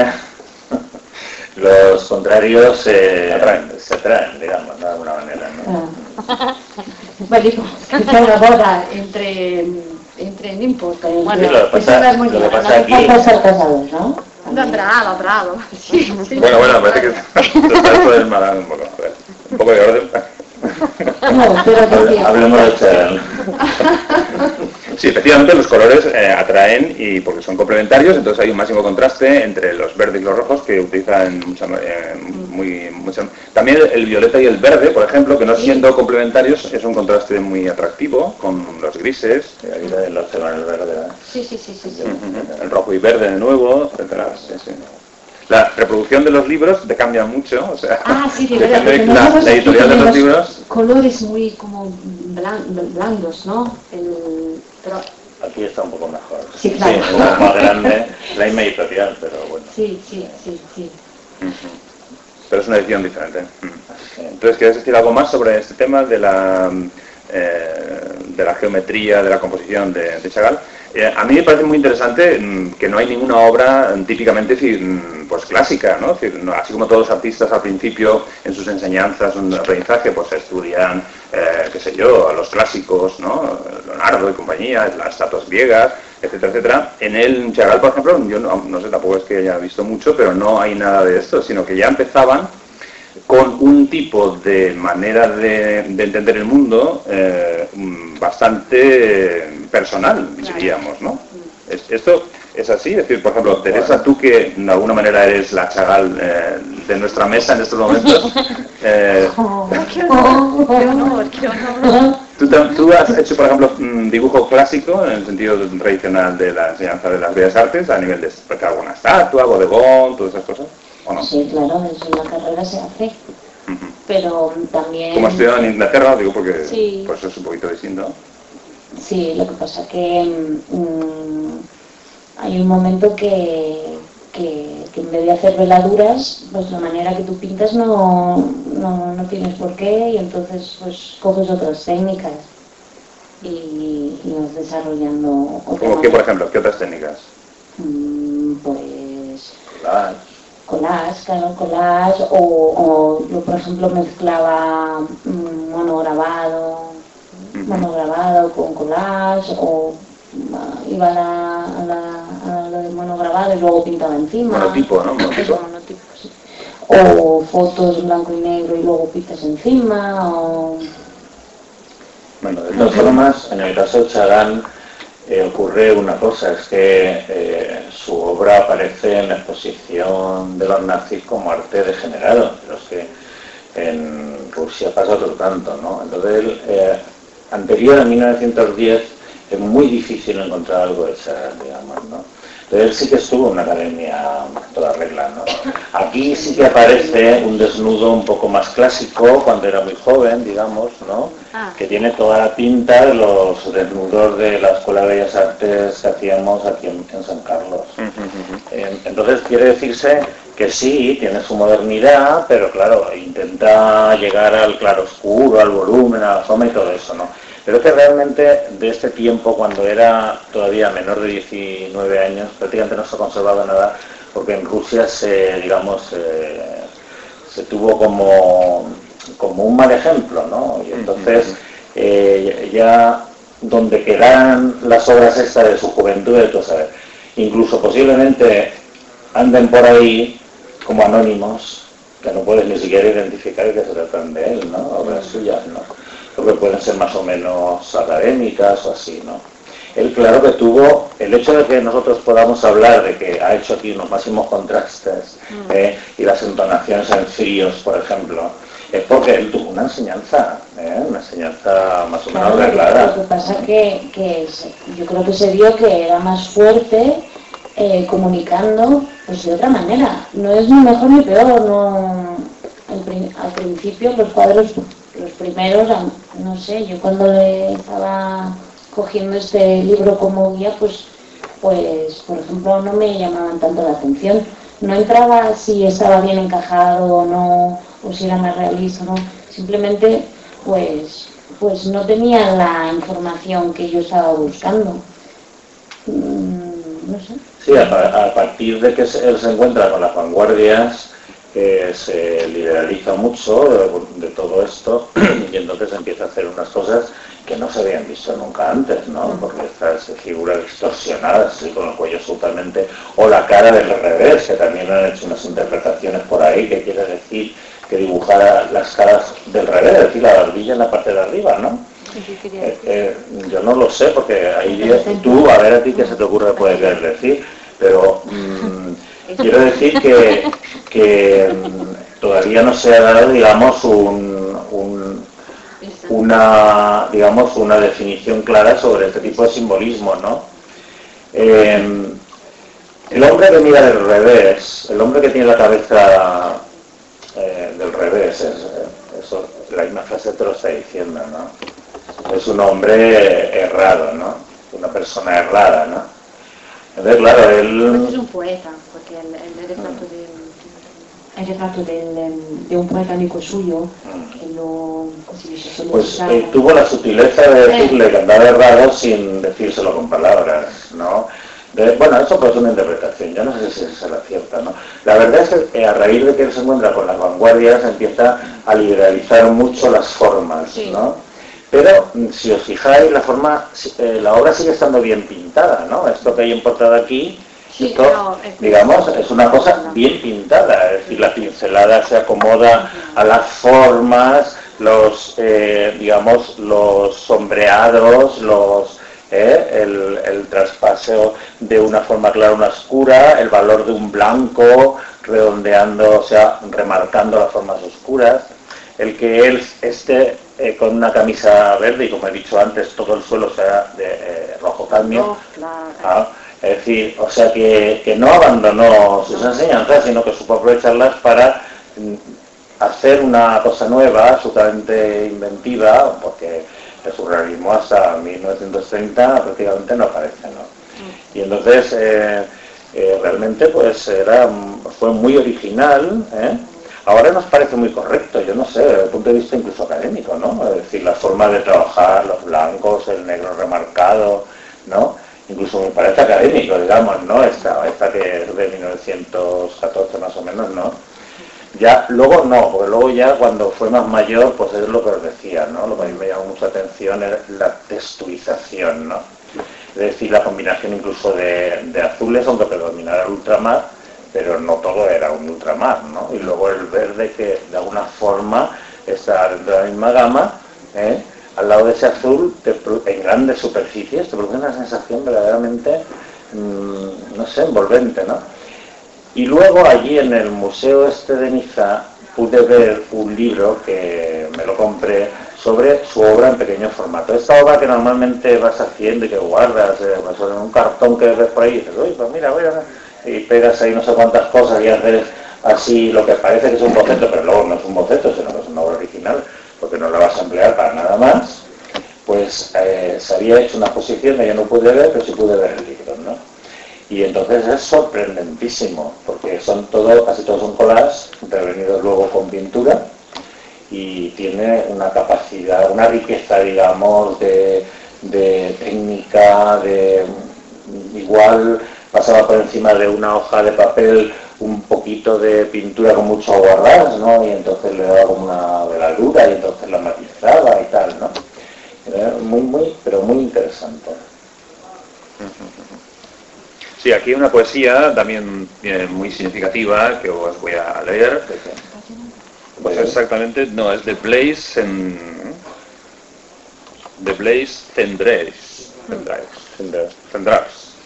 Los contrarios se atraen, digamos, de alguna manera, ¿no? Bueno, digo, que sea una boda entre no importa, es una armonía. Lo que pasa aquí... Hay que ser casados, ¿no? Bravo. Sí. Bueno, parece que se está esto desmadrando un poco. A ver, un poco de orden. No, pero Hablemos de Chagall. Sí, efectivamente los colores atraen y porque son complementarios, entonces hay un máximo contraste entre los verdes y los rojos que utilizan mucho. También el violeta y el verde, por ejemplo, que no siendo complementarios es un contraste muy atractivo con los grises. Ahí también lo hacen el verde. Sí. El rojo y verde de nuevo, etcétera. Sí. La reproducción de los libros te cambia mucho, o sea, sí, de verdad, la editorial de los libros... Colores muy como blandos, ¿no? Pero... Aquí está un poco mejor. Sí, claro. Sí, un poco más grande, la misma editorial, pero bueno. Sí. Pero es una edición diferente. Entonces, ¿quieres decir algo más sobre este tema de la geometría, de la composición de Chagall? A mí me parece muy interesante que no hay ninguna obra típicamente pues clásica, ¿no? Es decir, así como todos los artistas al principio en sus enseñanzas, en el aprendizaje, pues estudian, qué sé yo, a los clásicos, ¿no? Leonardo y compañía, las estatuas griegas, etcétera. En Chagall, por ejemplo, yo no sé, tampoco es que haya visto mucho, pero no hay nada de esto, sino que ya empezaban con un tipo de manera de entender el mundo bastante personal, diríamos, ¿no? Esto es así, es decir, por ejemplo, Teresa, tú que de alguna manera eres la Chagall de nuestra mesa en estos momentos, ¡Qué honor! ¿Tú has hecho, por ejemplo, un dibujo clásico en el sentido tradicional de la enseñanza de las bellas artes, a nivel de alguna estatua, bodegón, todas esas cosas? ¿O no? Sí, claro, eso en la carrera se hace. Pero también... Como estudiado en Inglaterra, digo porque sí. Pues es un poquito distinto. Sí, lo que pasa que hay un momento que que en vez de hacer veladuras, pues la manera que tú pintas no tienes por qué, y entonces pues coges otras técnicas y vas desarrollando otras. ¿Cómo qué, por ejemplo? ¿Qué otras técnicas? Pues collage, claro, collage, o yo por ejemplo mezclaba monograbado con collage, o iba a lo de monograbado y luego pintaba encima. Monotipo, ¿no? Monotipo, sí. O fotos en blanco y negro y luego pintas encima, o... Bueno, de todas formas, en el caso de Chagall ocurre una cosa, es que su obra aparece en la exposición de los nazis como arte degenerado, pero es que en Rusia pasa otro tanto, ¿no? Entonces, anterior a 1910 es muy difícil encontrar algo de Chagall, digamos, ¿no? Entonces él sí que estuvo en una academia toda regla, ¿no? Aquí sí que aparece un desnudo un poco más clásico, cuando era muy joven, digamos, ¿no? Que tiene toda la pinta de los desnudos de la Escuela de Bellas Artes que hacíamos aquí en San Carlos. Entonces quiere decirse que sí, tiene su modernidad, pero claro, intenta llegar al claroscuro, al volumen, a la forma y todo eso, ¿no? Pero que realmente de este tiempo, cuando era todavía menor de 19 años, prácticamente no se ha conservado nada, porque en Rusia se tuvo como un mal ejemplo, ¿no? Y entonces ya donde quedan las obras estas de su juventud, entonces, incluso posiblemente anden por ahí como anónimos, que no puedes ni siquiera identificar que se tratan de él, ¿no? Obras suyas, ¿no? Porque pueden ser más o menos académicas o así, ¿no? Él, claro que tuvo, el hecho de que nosotros podamos hablar de que ha hecho aquí unos máximos contrastes y las entonaciones en fríos, por ejemplo, es porque él tuvo una enseñanza más o menos reglada. Lo que pasa que yo creo que se vio que era más fuerte comunicando pues de otra manera. No es ni mejor ni peor, no. Al principio los cuadros, los primeros, no sé, yo cuando le estaba cogiendo este libro como guía, pues por ejemplo no me llamaban tanto la atención. No entraba si estaba bien encajado o no, o si era más realista o no. Simplemente pues no tenía la información que yo estaba buscando. No sé. Sí, a partir de que él se encuentra con las vanguardias, se liberaliza mucho de todo esto y entonces empieza a hacer unas cosas que no se habían visto nunca antes, ¿no? Porque estas figuras distorsionadas, así con el cuello totalmente, o la cara del revés, que también han hecho unas interpretaciones por ahí, que quiere decir que dibujara las caras del revés, es decir, la barbilla en la parte de arriba, ¿no? Yo no lo sé, porque ahí tú, a ver a ti qué se te ocurre puede querer decir, pero quiero decir que todavía no se ha dado, digamos, una definición clara sobre este tipo de simbolismo, ¿no? El hombre que mira del revés, el hombre que tiene la cabeza del revés, eso, la misma frase te lo está diciendo, ¿no? Es un hombre errado, ¿no? Una persona errada, ¿no? Entonces, claro, él... Pues es un poeta, porque el retrato de un poeta amigo suyo, que lo... Pues tuvo la sutileza de decirle que andaba errado sin decírselo con palabras, ¿no? Bueno, eso pues es una interpretación, yo no sé si esa es la cierta, ¿no? La verdad es que a raíz de que él se encuentra con las vanguardias empieza a liberalizar mucho las formas, ¿no? Pero si os fijáis, la obra sigue estando bien pintada, ¿no? Esto que hay en portada aquí, esto, digamos, es una cosa bien pintada, es decir, la pincelada se acomoda a las formas, digamos, los sombreados, el traspaseo de una forma clara a una oscura, el valor de un blanco, redondeando, o sea, remarcando las formas oscuras, el que él esté con una camisa verde y, como he dicho antes, todo el suelo sea de rojo cadmio. Es decir, o sea que no abandonó sus enseñanzas, sino que supo aprovecharlas para hacer una cosa nueva, absolutamente inventiva, porque el surrealismo hasta 1930 prácticamente no aparece, ¿no? Y entonces realmente pues fue muy original, ¿eh? Ahora nos parece muy correcto, yo no sé, desde el punto de vista incluso académico, ¿no? Es decir, la forma de trabajar, los blancos, el negro remarcado, ¿no? Incluso me parece académico, digamos, ¿no? Esta que es de 1914 más o menos, ¿no? Ya, luego no, porque luego ya cuando fue más mayor, pues es lo que os decía, ¿no? Lo que a mí me llamó mucha atención es la texturización, ¿no? Es decir, la combinación incluso de azules, aunque predominara el ultramar, pero no todo era un ultramar, ¿no? Y luego el verde que de alguna forma está dentro de la misma gama, ¿eh? Al lado de ese azul, en grandes superficies, te produce una sensación verdaderamente, no sé, envolvente, ¿no? Y luego allí en el museo de Niza pude ver un libro que me lo compré sobre su obra en pequeño formato. Esta obra que normalmente vas haciendo y que guardas pues en un cartón que ves por ahí y dices, uy, pues mira, y pegas ahí no sé cuántas cosas y haces así lo que parece que es un boceto, pero luego no es un boceto, sino que es una obra original, porque no la vas a emplear para nada más. Pues se había hecho una exposición que yo no pude ver, pero sí pude ver el libro, ¿no? Y entonces es sorprendentísimo, porque casi todos son collages, revenidos luego con pintura, y tiene una capacidad, una riqueza, digamos, de técnica, igual pasaba por encima de una hoja de papel un poquito de pintura con mucho aguarrás, ¿no? Y entonces le daba como una veladura y entonces la matizaba y tal, ¿no? Pero muy interesante. Sí, aquí hay una poesía también muy significativa que os voy a leer. Pues exactamente, no, es The Blaze Cendrars.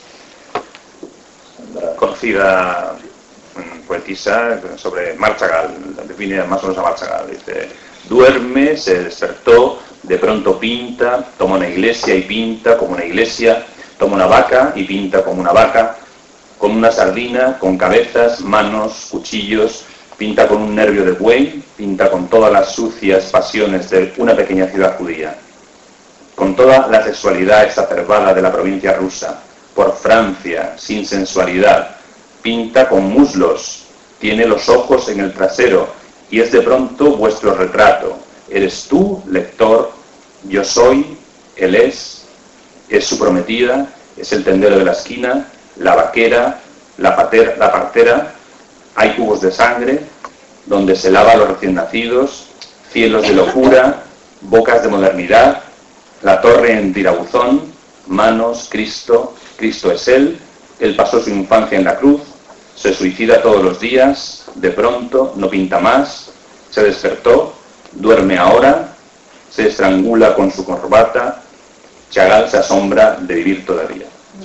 Conocida poetisa sobre Marchagall, define más o menos a Marchagall. Dice: duerme, se despertó, de pronto pinta, toma una iglesia y pinta como una iglesia, toma una vaca y pinta como una vaca, con una sardina, con cabezas, manos, cuchillos, pinta con un nervio de buey, pinta con todas las sucias pasiones de una pequeña ciudad judía, con toda la sexualidad exacerbada de la provincia rusa, por Francia, sin sensualidad, pinta con muslos, tiene los ojos en el trasero, y es de pronto vuestro retrato. Eres tú, lector, yo soy, él es su prometida, es el tendero de la esquina, la vaquera, la partera, hay cubos de sangre, donde se lava a los recién nacidos, cielos de locura, bocas de modernidad, la torre en tirabuzón, manos, Cristo es él pasó su infancia en la cruz, se suicida todos los días, de pronto, no pinta más, se despertó, duerme ahora, se estrangula con su corbata, Chagall se asombra de vivir todavía.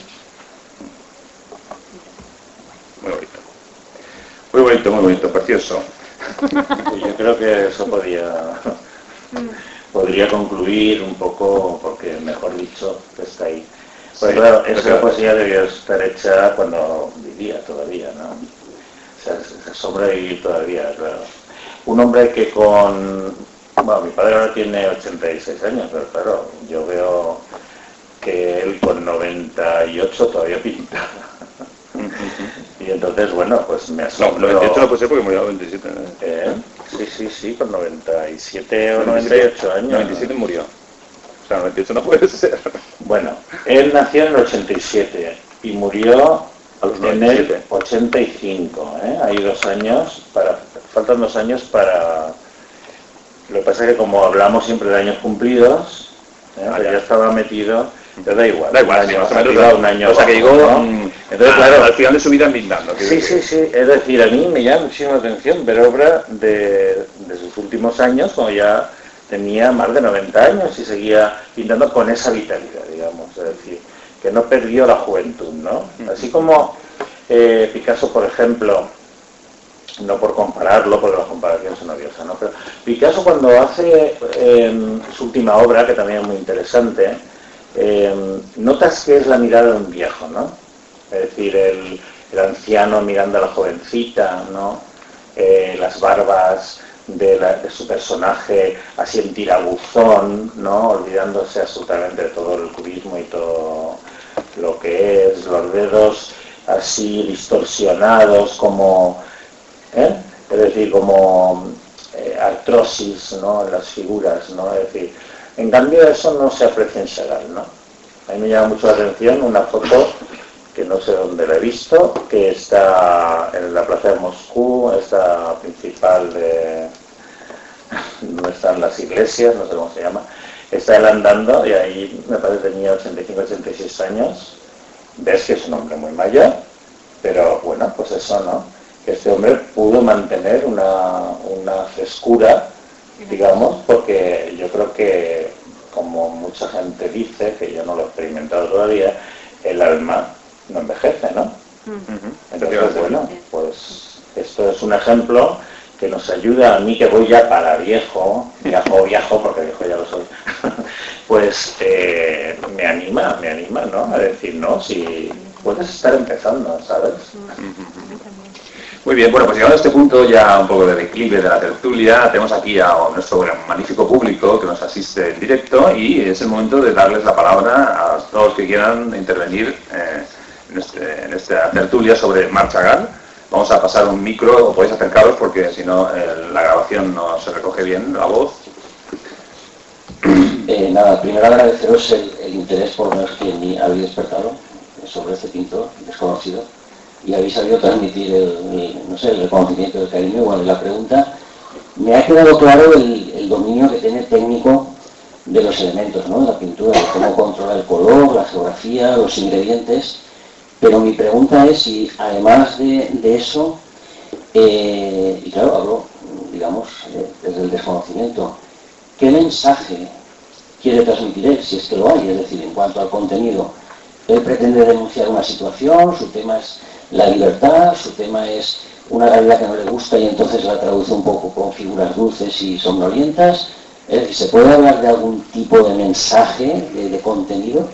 Muy bonito, precioso. Yo creo que eso podría concluir un poco, porque mejor dicho, está ahí. Pues sí, claro, esa poesía debió estar hecha cuando vivía todavía, ¿no? O sea, se asombra de vivir todavía, claro. Un hombre que mi padre ahora tiene 86 años, pero claro, yo veo que él con 98 todavía pinta. Y entonces, bueno, pues me asombro. No, 98 no puede ser porque murió a 27. Sí, con 97 o 98 años. 97 murió. O sea, 98 no puede ser. Bueno, él nació en el 87 y murió en el 85. Hay 2 años, faltan 2 años para... Lo que pasa es que como hablamos siempre de años cumplidos, ya estaba metido... Pero da igual, un año. O sea, que llegó, ¿no? Entonces, claro, al final de su vida pintando. Sí. Es decir, a mí me llama muchísima atención ver obra de sus últimos años, cuando ya tenía más de 90 años y seguía pintando con esa vitalidad, digamos. Es decir, que no perdió la juventud, ¿no? Así como Picasso, por ejemplo, no por compararlo, porque las comparaciones son odiosas, ¿no? Pero Picasso, cuando hace su última obra, que también es muy interesante, notas que es la mirada de un viejo, ¿no? Es decir, el anciano mirando a la jovencita, ¿no? Las barbas de su personaje así en tirabuzón, ¿no? Olvidándose absolutamente de todo el cubismo y todo lo que es, los dedos así distorsionados, como, es decir, como artrosis, ¿no?, en las figuras, ¿no? Es decir, en cambio eso no se aprecia en Chagall, ¿no? A mí me llama mucho la atención una foto que no sé dónde la he visto, que está en la plaza de Moscú, esta principal de donde están las iglesias, no sé cómo se llama. Está él andando y ahí me parece que tenía 85-86 años. Ves que es un hombre muy mayor, pero bueno, pues eso, ¿no? Que este hombre pudo mantener una frescura, digamos, porque yo creo que, como mucha gente dice, que yo no lo he experimentado todavía, el alma no envejece, ¿no? Entonces, bueno, pues esto es un ejemplo que nos ayuda, a mí que voy ya para viajo porque viejo ya lo soy, pues me anima, ¿no? A decir, no, si puedes estar empezando, ¿sabes? Muy bien, bueno, pues llegado a este punto ya un poco de declive de la tertulia, tenemos aquí a nuestro magnífico público que nos asiste en directo y es el momento de darles la palabra a todos los que quieran intervenir en esta tertulia sobre Marc Chagall. Vamos a pasar un micro, o podéis acercaros porque si no la grabación no se recoge bien, la voz. Nada, primero agradeceros el interés por lo menos que me habéis despertado sobre este pintor desconocido y habéis sabido transmitir el reconocimiento del cariño. Bueno, la pregunta, me ha quedado claro el dominio que tiene técnico de los elementos, ¿no?, de la pintura, de cómo controla el color, la geografía, los ingredientes, pero mi pregunta es si además de eso, y claro, hablo, digamos, desde el desconocimiento, ¿qué mensaje quiere transmitir él, si es que lo hay? Es decir, en cuanto al contenido, él pretende denunciar una situación, su tema es la libertad, su tema es una realidad que no le gusta y entonces la traduce un poco con figuras dulces y somnolientas. Es decir, ¿se puede hablar de algún tipo de mensaje, de contenido?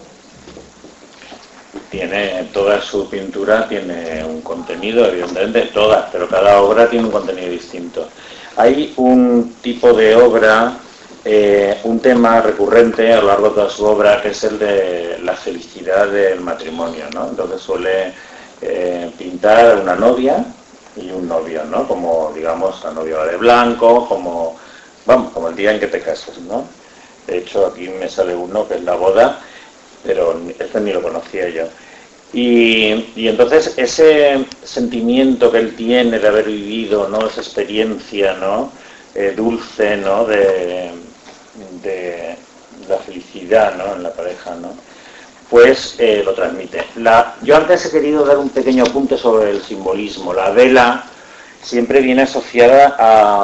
Toda su pintura tiene un contenido, evidentemente todas, pero cada obra tiene un contenido distinto. Hay un tipo de obra, un tema recurrente a lo largo de toda su obra, que es el de la felicidad del matrimonio, ¿no? Entonces suele pintar una novia y un novio, ¿no? Como, digamos, la novia va de blanco, como el día en que te casas, ¿no? De hecho, aquí me sale uno que es la boda, pero este ni lo conocía yo. Y entonces ese sentimiento que él tiene de haber vivido, ¿no?, esa experiencia, ¿no?, dulce, ¿no?, de la felicidad, ¿no?, en la pareja, ¿no?, pues lo transmite. Yo antes he querido dar un pequeño apunte sobre el simbolismo. La vela siempre viene asociada a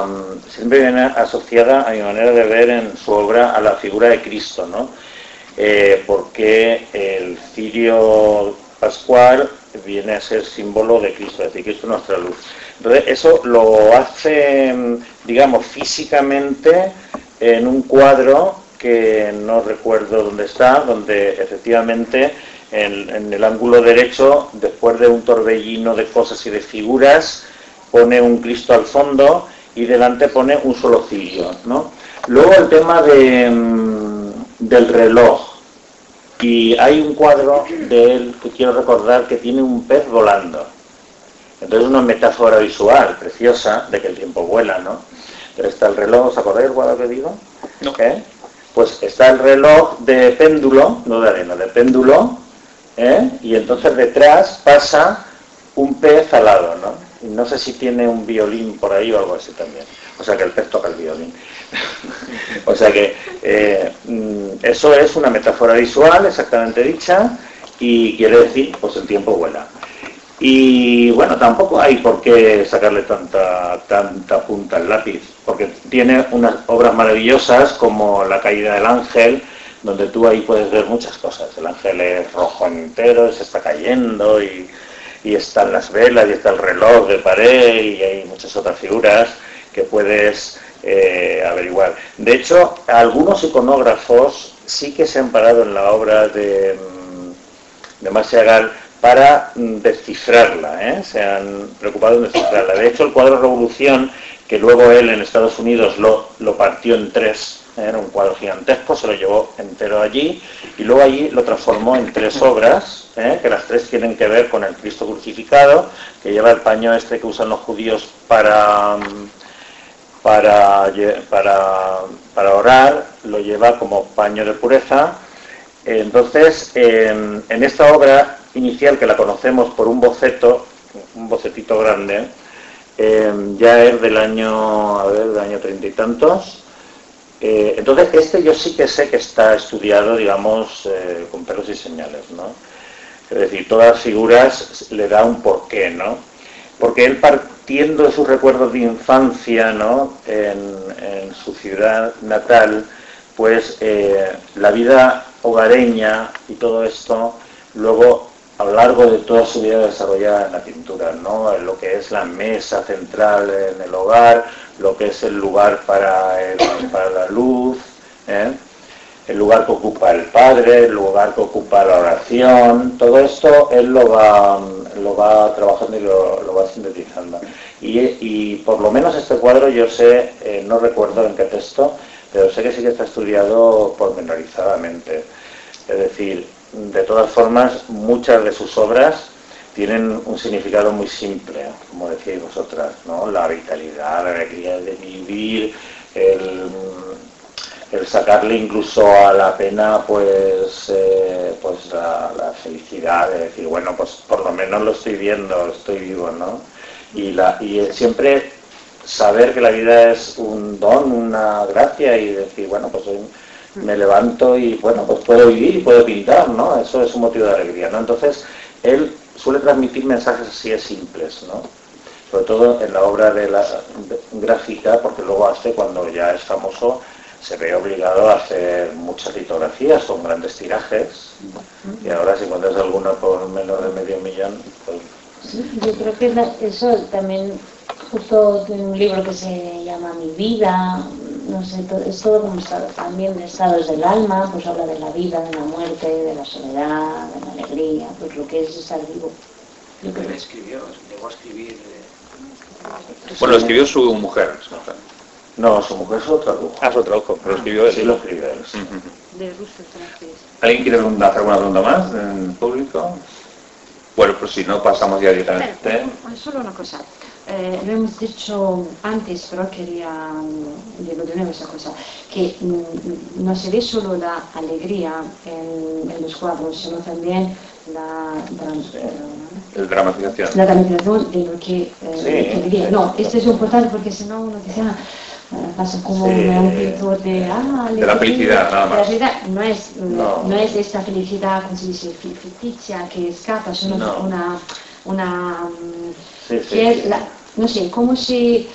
mi manera de ver en su obra a la figura de Cristo, ¿no? Porque el cirio pascual viene a ser símbolo de Cristo, es decir, Cristo es nuestra luz. Entonces eso lo hace, digamos, físicamente en un cuadro que no recuerdo dónde está, donde efectivamente en el ángulo derecho, después de un torbellino de cosas y de figuras, pone un Cristo al fondo y delante pone un solo cirio, ¿no? Luego el tema del reloj. Y hay un cuadro de él que quiero recordar que tiene un pez volando. Entonces una metáfora visual preciosa de que el tiempo vuela, ¿no? Pero está el reloj, ¿os acordáis del cuadro que digo? No. Pues está el reloj de péndulo, no de arena, de péndulo, y entonces detrás pasa un pez alado, ¿no? Y no sé si tiene un violín por ahí o algo así también. O sea que el pez toca el violín. O sea que eso es una metáfora visual exactamente dicha y quiere decir, pues el tiempo vuela. Y bueno, tampoco hay por qué sacarle tanta punta al lápiz, porque tiene unas obras maravillosas como La caída del ángel, donde tú ahí puedes ver muchas cosas. El ángel es rojo entero, se está cayendo y están las velas y está el reloj de pared y hay muchas otras figuras que puedes averiguar. De hecho, algunos iconógrafos sí que se han parado en la obra de Marc Chagall para descifrarla, se han preocupado en descifrarla. De hecho, el cuadro Revolución, que luego él en Estados Unidos lo partió en tres era un cuadro gigantesco, se lo llevó entero allí y luego allí lo transformó en 3 obras, que las 3 tienen que ver con el Cristo crucificado, que lleva el paño este que usan los judíos para orar, lo lleva como paño de pureza. Entonces, en esta obra inicial, que la conocemos por un bocetito grande, ya es del año 30 y tantos. Entonces, yo sí que sé que está estudiado, digamos, con pelos y señales, ¿no? Es decir, todas las figuras le da un porqué, ¿no? Porque él, partiendo de sus recuerdos de infancia, ¿no?, en su ciudad natal, pues la vida hogareña y todo esto, luego a lo largo de toda su vida desarrollada en la pintura, ¿no? En lo que es la mesa central en el hogar, lo que es el lugar para la luz, el lugar que ocupa el padre, el lugar que ocupa la oración, todo esto él lo va trabajando y lo va sintetizando. Y por lo menos este cuadro yo sé, no recuerdo en qué texto, pero sé que sí que está estudiado pormenorizadamente. Es decir, de todas formas, muchas de sus obras tienen un significado muy simple, como decíais vosotras, ¿no? La vitalidad, la alegría de vivir, el sacarle incluso a la pena, pues la felicidad de decir, bueno, pues por lo menos lo estoy viendo, estoy vivo, ¿no? Y siempre saber que la vida es un don, una gracia, y decir, bueno, pues hoy me levanto y, bueno, pues puedo vivir y puedo pintar, ¿no? Eso es un motivo de alegría, ¿no? Entonces, él suele transmitir mensajes así de simples, ¿no? Sobre todo en la obra gráfica, porque luego cuando ya es famoso, se ve obligado a hacer muchas litografías con grandes tirajes, y ahora si encuentras alguna por menos de $500,000, pues... Sí, yo creo que eso también, justo en un libro que se llama Mi vida, no sé, es todo como también de estados del alma, pues habla de la vida, de la muerte, de la soledad, de la alegría, pues lo que es estar vivo. Yo creo que escribió, llegó a escribir... Bueno, lo escribió su mujer. No, su mujer es otro tradujo. Ah, es otro tradujo, pero lo escribió él. Sí, lo escribió él. Sí. De ruso francés. ¿Alguien quiere hacer alguna pregunta más en público? Bueno, pues si no, pasamos ya directamente. Solo una cosa. Lo hemos dicho antes, pero quería digo de nuevo esa cosa, que no se ve solo la alegría en los cuadros, sino también la dramatización de lo que vivía. No, esto es importante porque si no uno dice, pasa como un pintor de la felicidad, nada más. La realidad no es esta felicidad, como se dice, ficticia, que escapa, sino una que es no sé, como si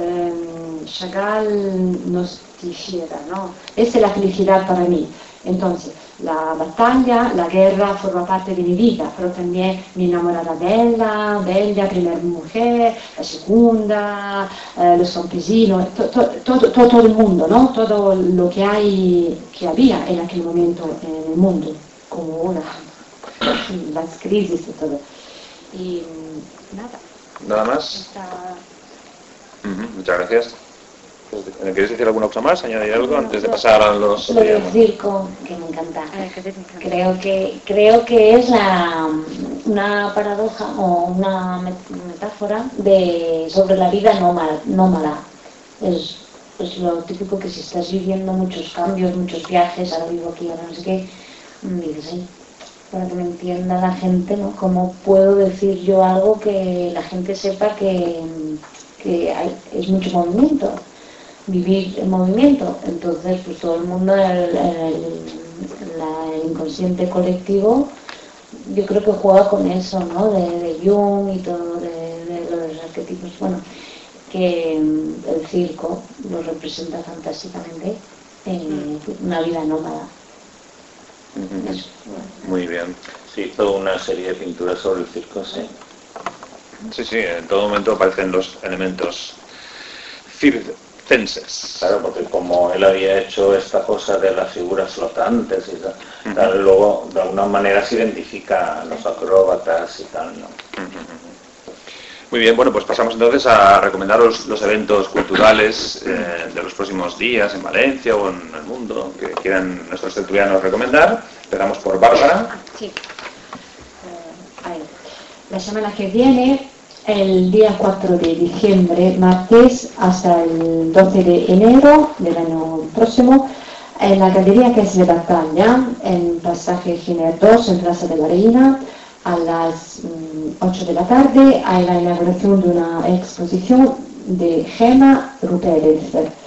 Chagall nos dijera, ¿no? Esta es la felicidad para mí. Entonces, la batalla, la guerra forma parte de mi vida, pero también mi enamorada Bella, primera mujer, la segunda, los campesinos, todo el mundo, ¿no? Todo lo que había en aquel momento en el mundo, como las crisis y todo. Y nada. ¿Nada más? Muchas gracias. ¿Quieres decir alguna cosa más? ¿Añadir algo antes de pasar a los... Lo del circo, que me encanta. Creo que es una paradoja o una metáfora sobre la vida nómada. Es lo típico que si estás viviendo muchos cambios, muchos viajes, ahora vivo aquí, ahora no sé qué, dices, sí, para que me entienda la gente, ¿no? ¿Cómo puedo decir yo algo que la gente sepa que es mucho movimiento? Vivir en movimiento, entonces pues todo el mundo, el inconsciente colectivo, yo creo que juega con eso, ¿no? De Jung y todo, de los arquetipos, bueno, que el circo lo representa fantásticamente en una vida nómada. Eso. Muy bien. Sí, toda una serie de pinturas sobre el circo, sí. Sí, en todo momento aparecen los elementos circenses. Claro, porque como él había hecho esta cosa de las figuras flotantes y tal, luego de alguna manera se identifica a los acróbatas y tal, ¿no? Muy bien, bueno, pues pasamos entonces a recomendaros los eventos culturales de los próximos días en Valencia o en el mundo que quieran nuestros tertulianos recomendar. Empezamos por Bárbara. Sí. La semana que viene, el día 4 de diciembre, martes, hasta el 12 de enero del año próximo, en la galería que es de Batalla, en Pasaje Giner 2, en Plaza de la Reina, a las 8 de la tarde, hay la inauguración de una exposición de Gemma Rupérez.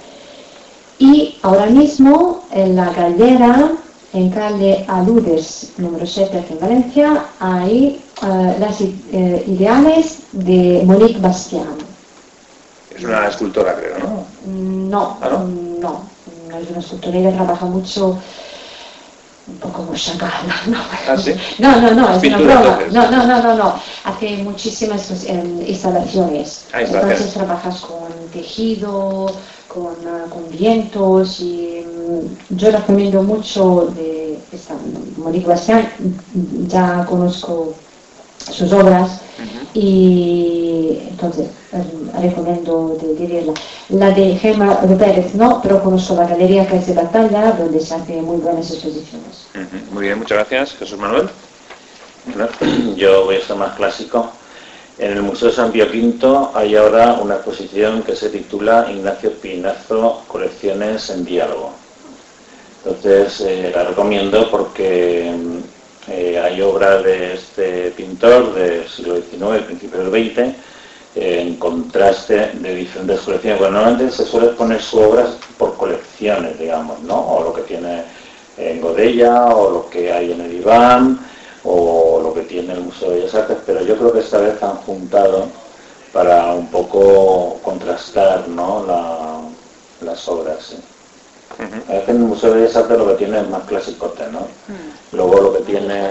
Y ahora mismo, en la gallera, en calle Aludes, número 7, aquí en Valencia, hay las ideales de Monique Bastián. Es una escultora, creo, ¿no? No, ¿Ah, no? No es una escultora, ella trabaja mucho, un poco como Chagall, ¿no? ¿Ah, sí? No, es una Pintura, broma. entonces. No. Hace muchísimas instalaciones. Entonces trabajas con tejido, con vientos y yo recomiendo mucho de esta Monique Bastián, ya conozco sus obras y entonces recomiendo de verla. La de Gemma Pérez no, pero conozco la galería que es de Batalla, donde se hacen muy buenas exposiciones. Muy bien, muchas gracias. Jesús Manuel. Yo voy a ser más clásico. En el Museo San Pío V hay ahora una exposición que se titula Ignacio Pinazo, Colecciones en Diálogo. Entonces la recomiendo porque hay obras de este pintor del siglo XIX, principio del XX, en contraste de diferentes colecciones. Bueno, normalmente se suele poner su obra por colecciones, digamos, ¿no? O lo que tiene en Godella, o lo que hay en el Iván, o lo que tiene el Museo de Bellas Artes, pero yo creo que esta vez han juntado para un poco contrastar, ¿no?, las obras. ¿Sí? A veces en el Museo de Bellas Artes lo que tiene es más clasicote, ¿no? Luego lo que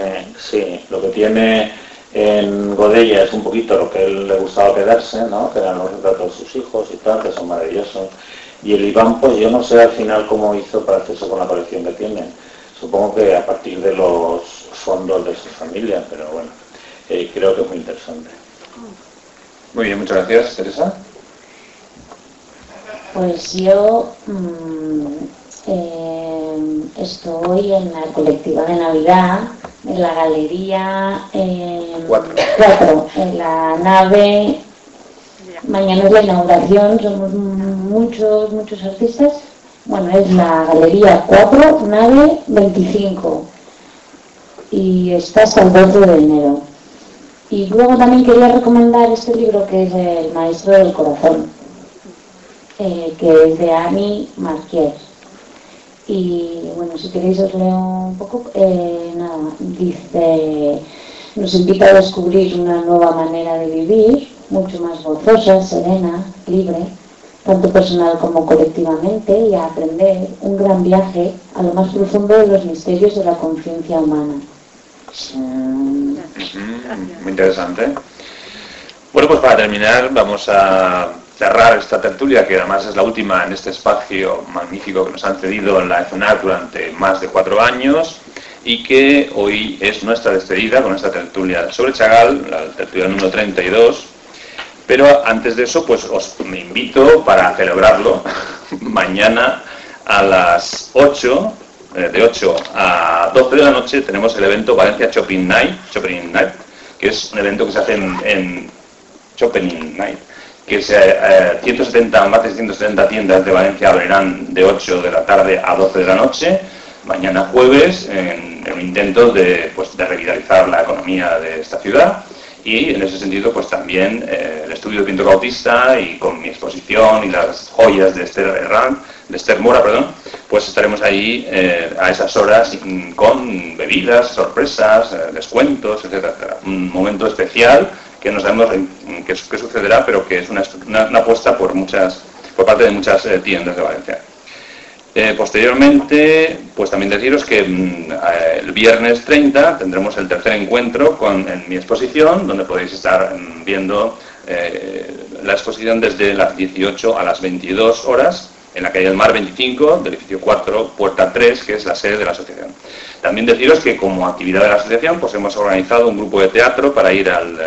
tiene en Godella es un poquito lo que a él le gustaba quedarse, ¿no?, que eran los retratos de sus hijos y tal, que son maravillosos. Y el Iván, pues yo no sé al final cómo hizo para hacerse con la colección que tiene. Supongo que a partir de los fondos de su familia, pero bueno, creo que es muy interesante. Muy bien, muchas gracias. Teresa. Pues yo estoy en la colectiva de Navidad, en la galería 4, en la nave. Mañana es la inauguración, somos muchos artistas. Bueno, es la galería 4, nave 25 y está hasta el 12 de enero. Y luego también quería recomendar este libro que es El Maestro del Corazón, que es de Annie Marquier. Y bueno, si queréis os leo un poco. Dice, nos invita a descubrir una nueva manera de vivir, mucho más gozosa, serena, libre, tanto personal como colectivamente, y a aprender un gran viaje a lo más profundo de los misterios de la conciencia humana. Muy interesante. Bueno, pues para terminar vamos a cerrar esta tertulia, que además es la última en este espacio magnífico que nos han cedido en la EFNAC durante más de 4 años y que hoy es nuestra despedida con esta tertulia sobre Chagall, la tertulia número 32. Pero antes de eso, pues me invito para celebrarlo mañana a las 8, de 8 a 12 de la noche, tenemos el evento Valencia Shopping Night, que es un evento que se hace en Shopping Night, que es más de 170 tiendas de Valencia abrirán de 8 de la tarde a 12 de la noche, mañana jueves, en un intento de revitalizar la economía de esta ciudad. Y en ese sentido, pues también el estudio de pintor bautista y con mi exposición y las joyas de Esther Mora, pues estaremos ahí a esas horas con bebidas, sorpresas, descuentos, etcétera. Un momento especial que no sabemos qué sucederá, pero que es una apuesta por parte de muchas tiendas de Valencia. Posteriormente, pues también deciros que el viernes 30 tendremos el tercer encuentro en mi exposición, donde podéis estar viendo la exposición desde las 18 a las 22 horas en la calle del Mar 25, del edificio 4, puerta 3, que es la sede de la asociación. También deciros que como actividad de la asociación, pues hemos organizado un grupo de teatro para ir al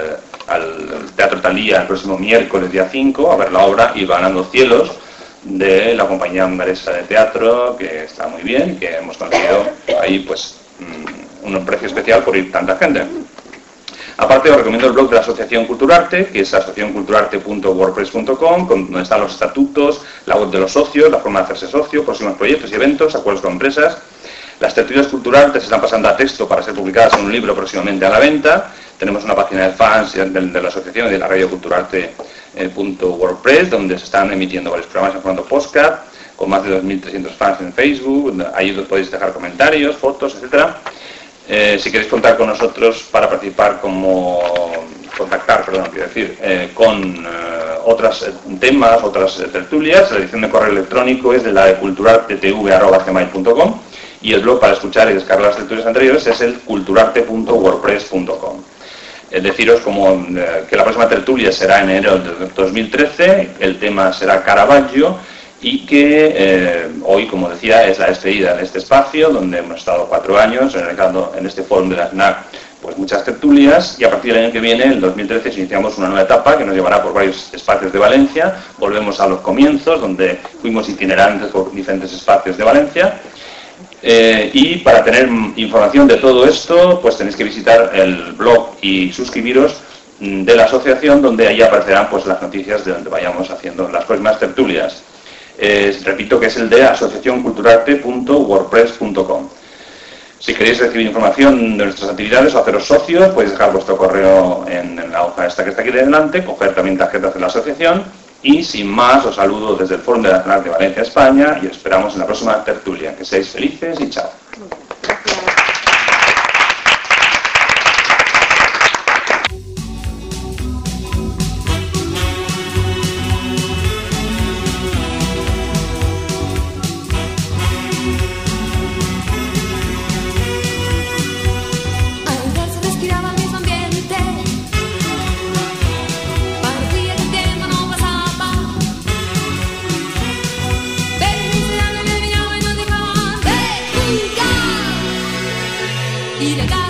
al Teatro Thalía el próximo miércoles día 5 a ver la obra Y ganando cielos, de la compañía hongaresa de teatro, que está muy bien, que hemos conseguido ahí pues un precio especial por ir tanta gente. Aparte os recomiendo el blog de la Asociación Culturarte, que es asociacionculturarte.wordpress.com, donde están los estatutos, la web de los socios, la forma de hacerse socio, próximos proyectos y eventos, acuerdos con empresas. Las tertulias Culturarte se están pasando a texto para ser publicadas en un libro próximamente a la venta. Tenemos una página de fans de la asociación y de la radio Culturarte.wordpress, donde se están emitiendo varios programas en formato podcast, con más de 2.300 fans en Facebook. Ahí podéis dejar comentarios, fotos, etcétera. Si queréis contar con nosotros para participar con otros temas, otras tertulias, la dirección de correo electrónico es de la de culturartetv@gmail.com y el blog para escuchar y descargar las tertulias anteriores es el culturarte.wordpress.com. Deciros que la próxima tertulia será en enero de 2013, el tema será Caravaggio, y que hoy, como decía, es la despedida de este espacio, donde hemos estado 4 años realizando en este foro de la FNAC pues muchas tertulias, y a partir del año que viene, el 2013, iniciamos una nueva etapa que nos llevará por varios espacios de Valencia. Volvemos a los comienzos, donde fuimos itinerantes por diferentes espacios de Valencia. Y para tener información de todo esto, pues tenéis que visitar el blog y suscribiros de la asociación, donde ahí aparecerán pues las noticias de donde vayamos haciendo las próximas tertulias. Repito que es el de asociacionculturarte.wordpress.com. Si queréis recibir información de nuestras actividades o haceros socios, podéis dejar vuestro correo en la hoja esta que está aquí delante, coger también tarjetas de la asociación, y sin más os saludo desde el Foro de la FNAC de Valencia, España, y os esperamos en la próxima tertulia. Que seáis felices y chao. Y la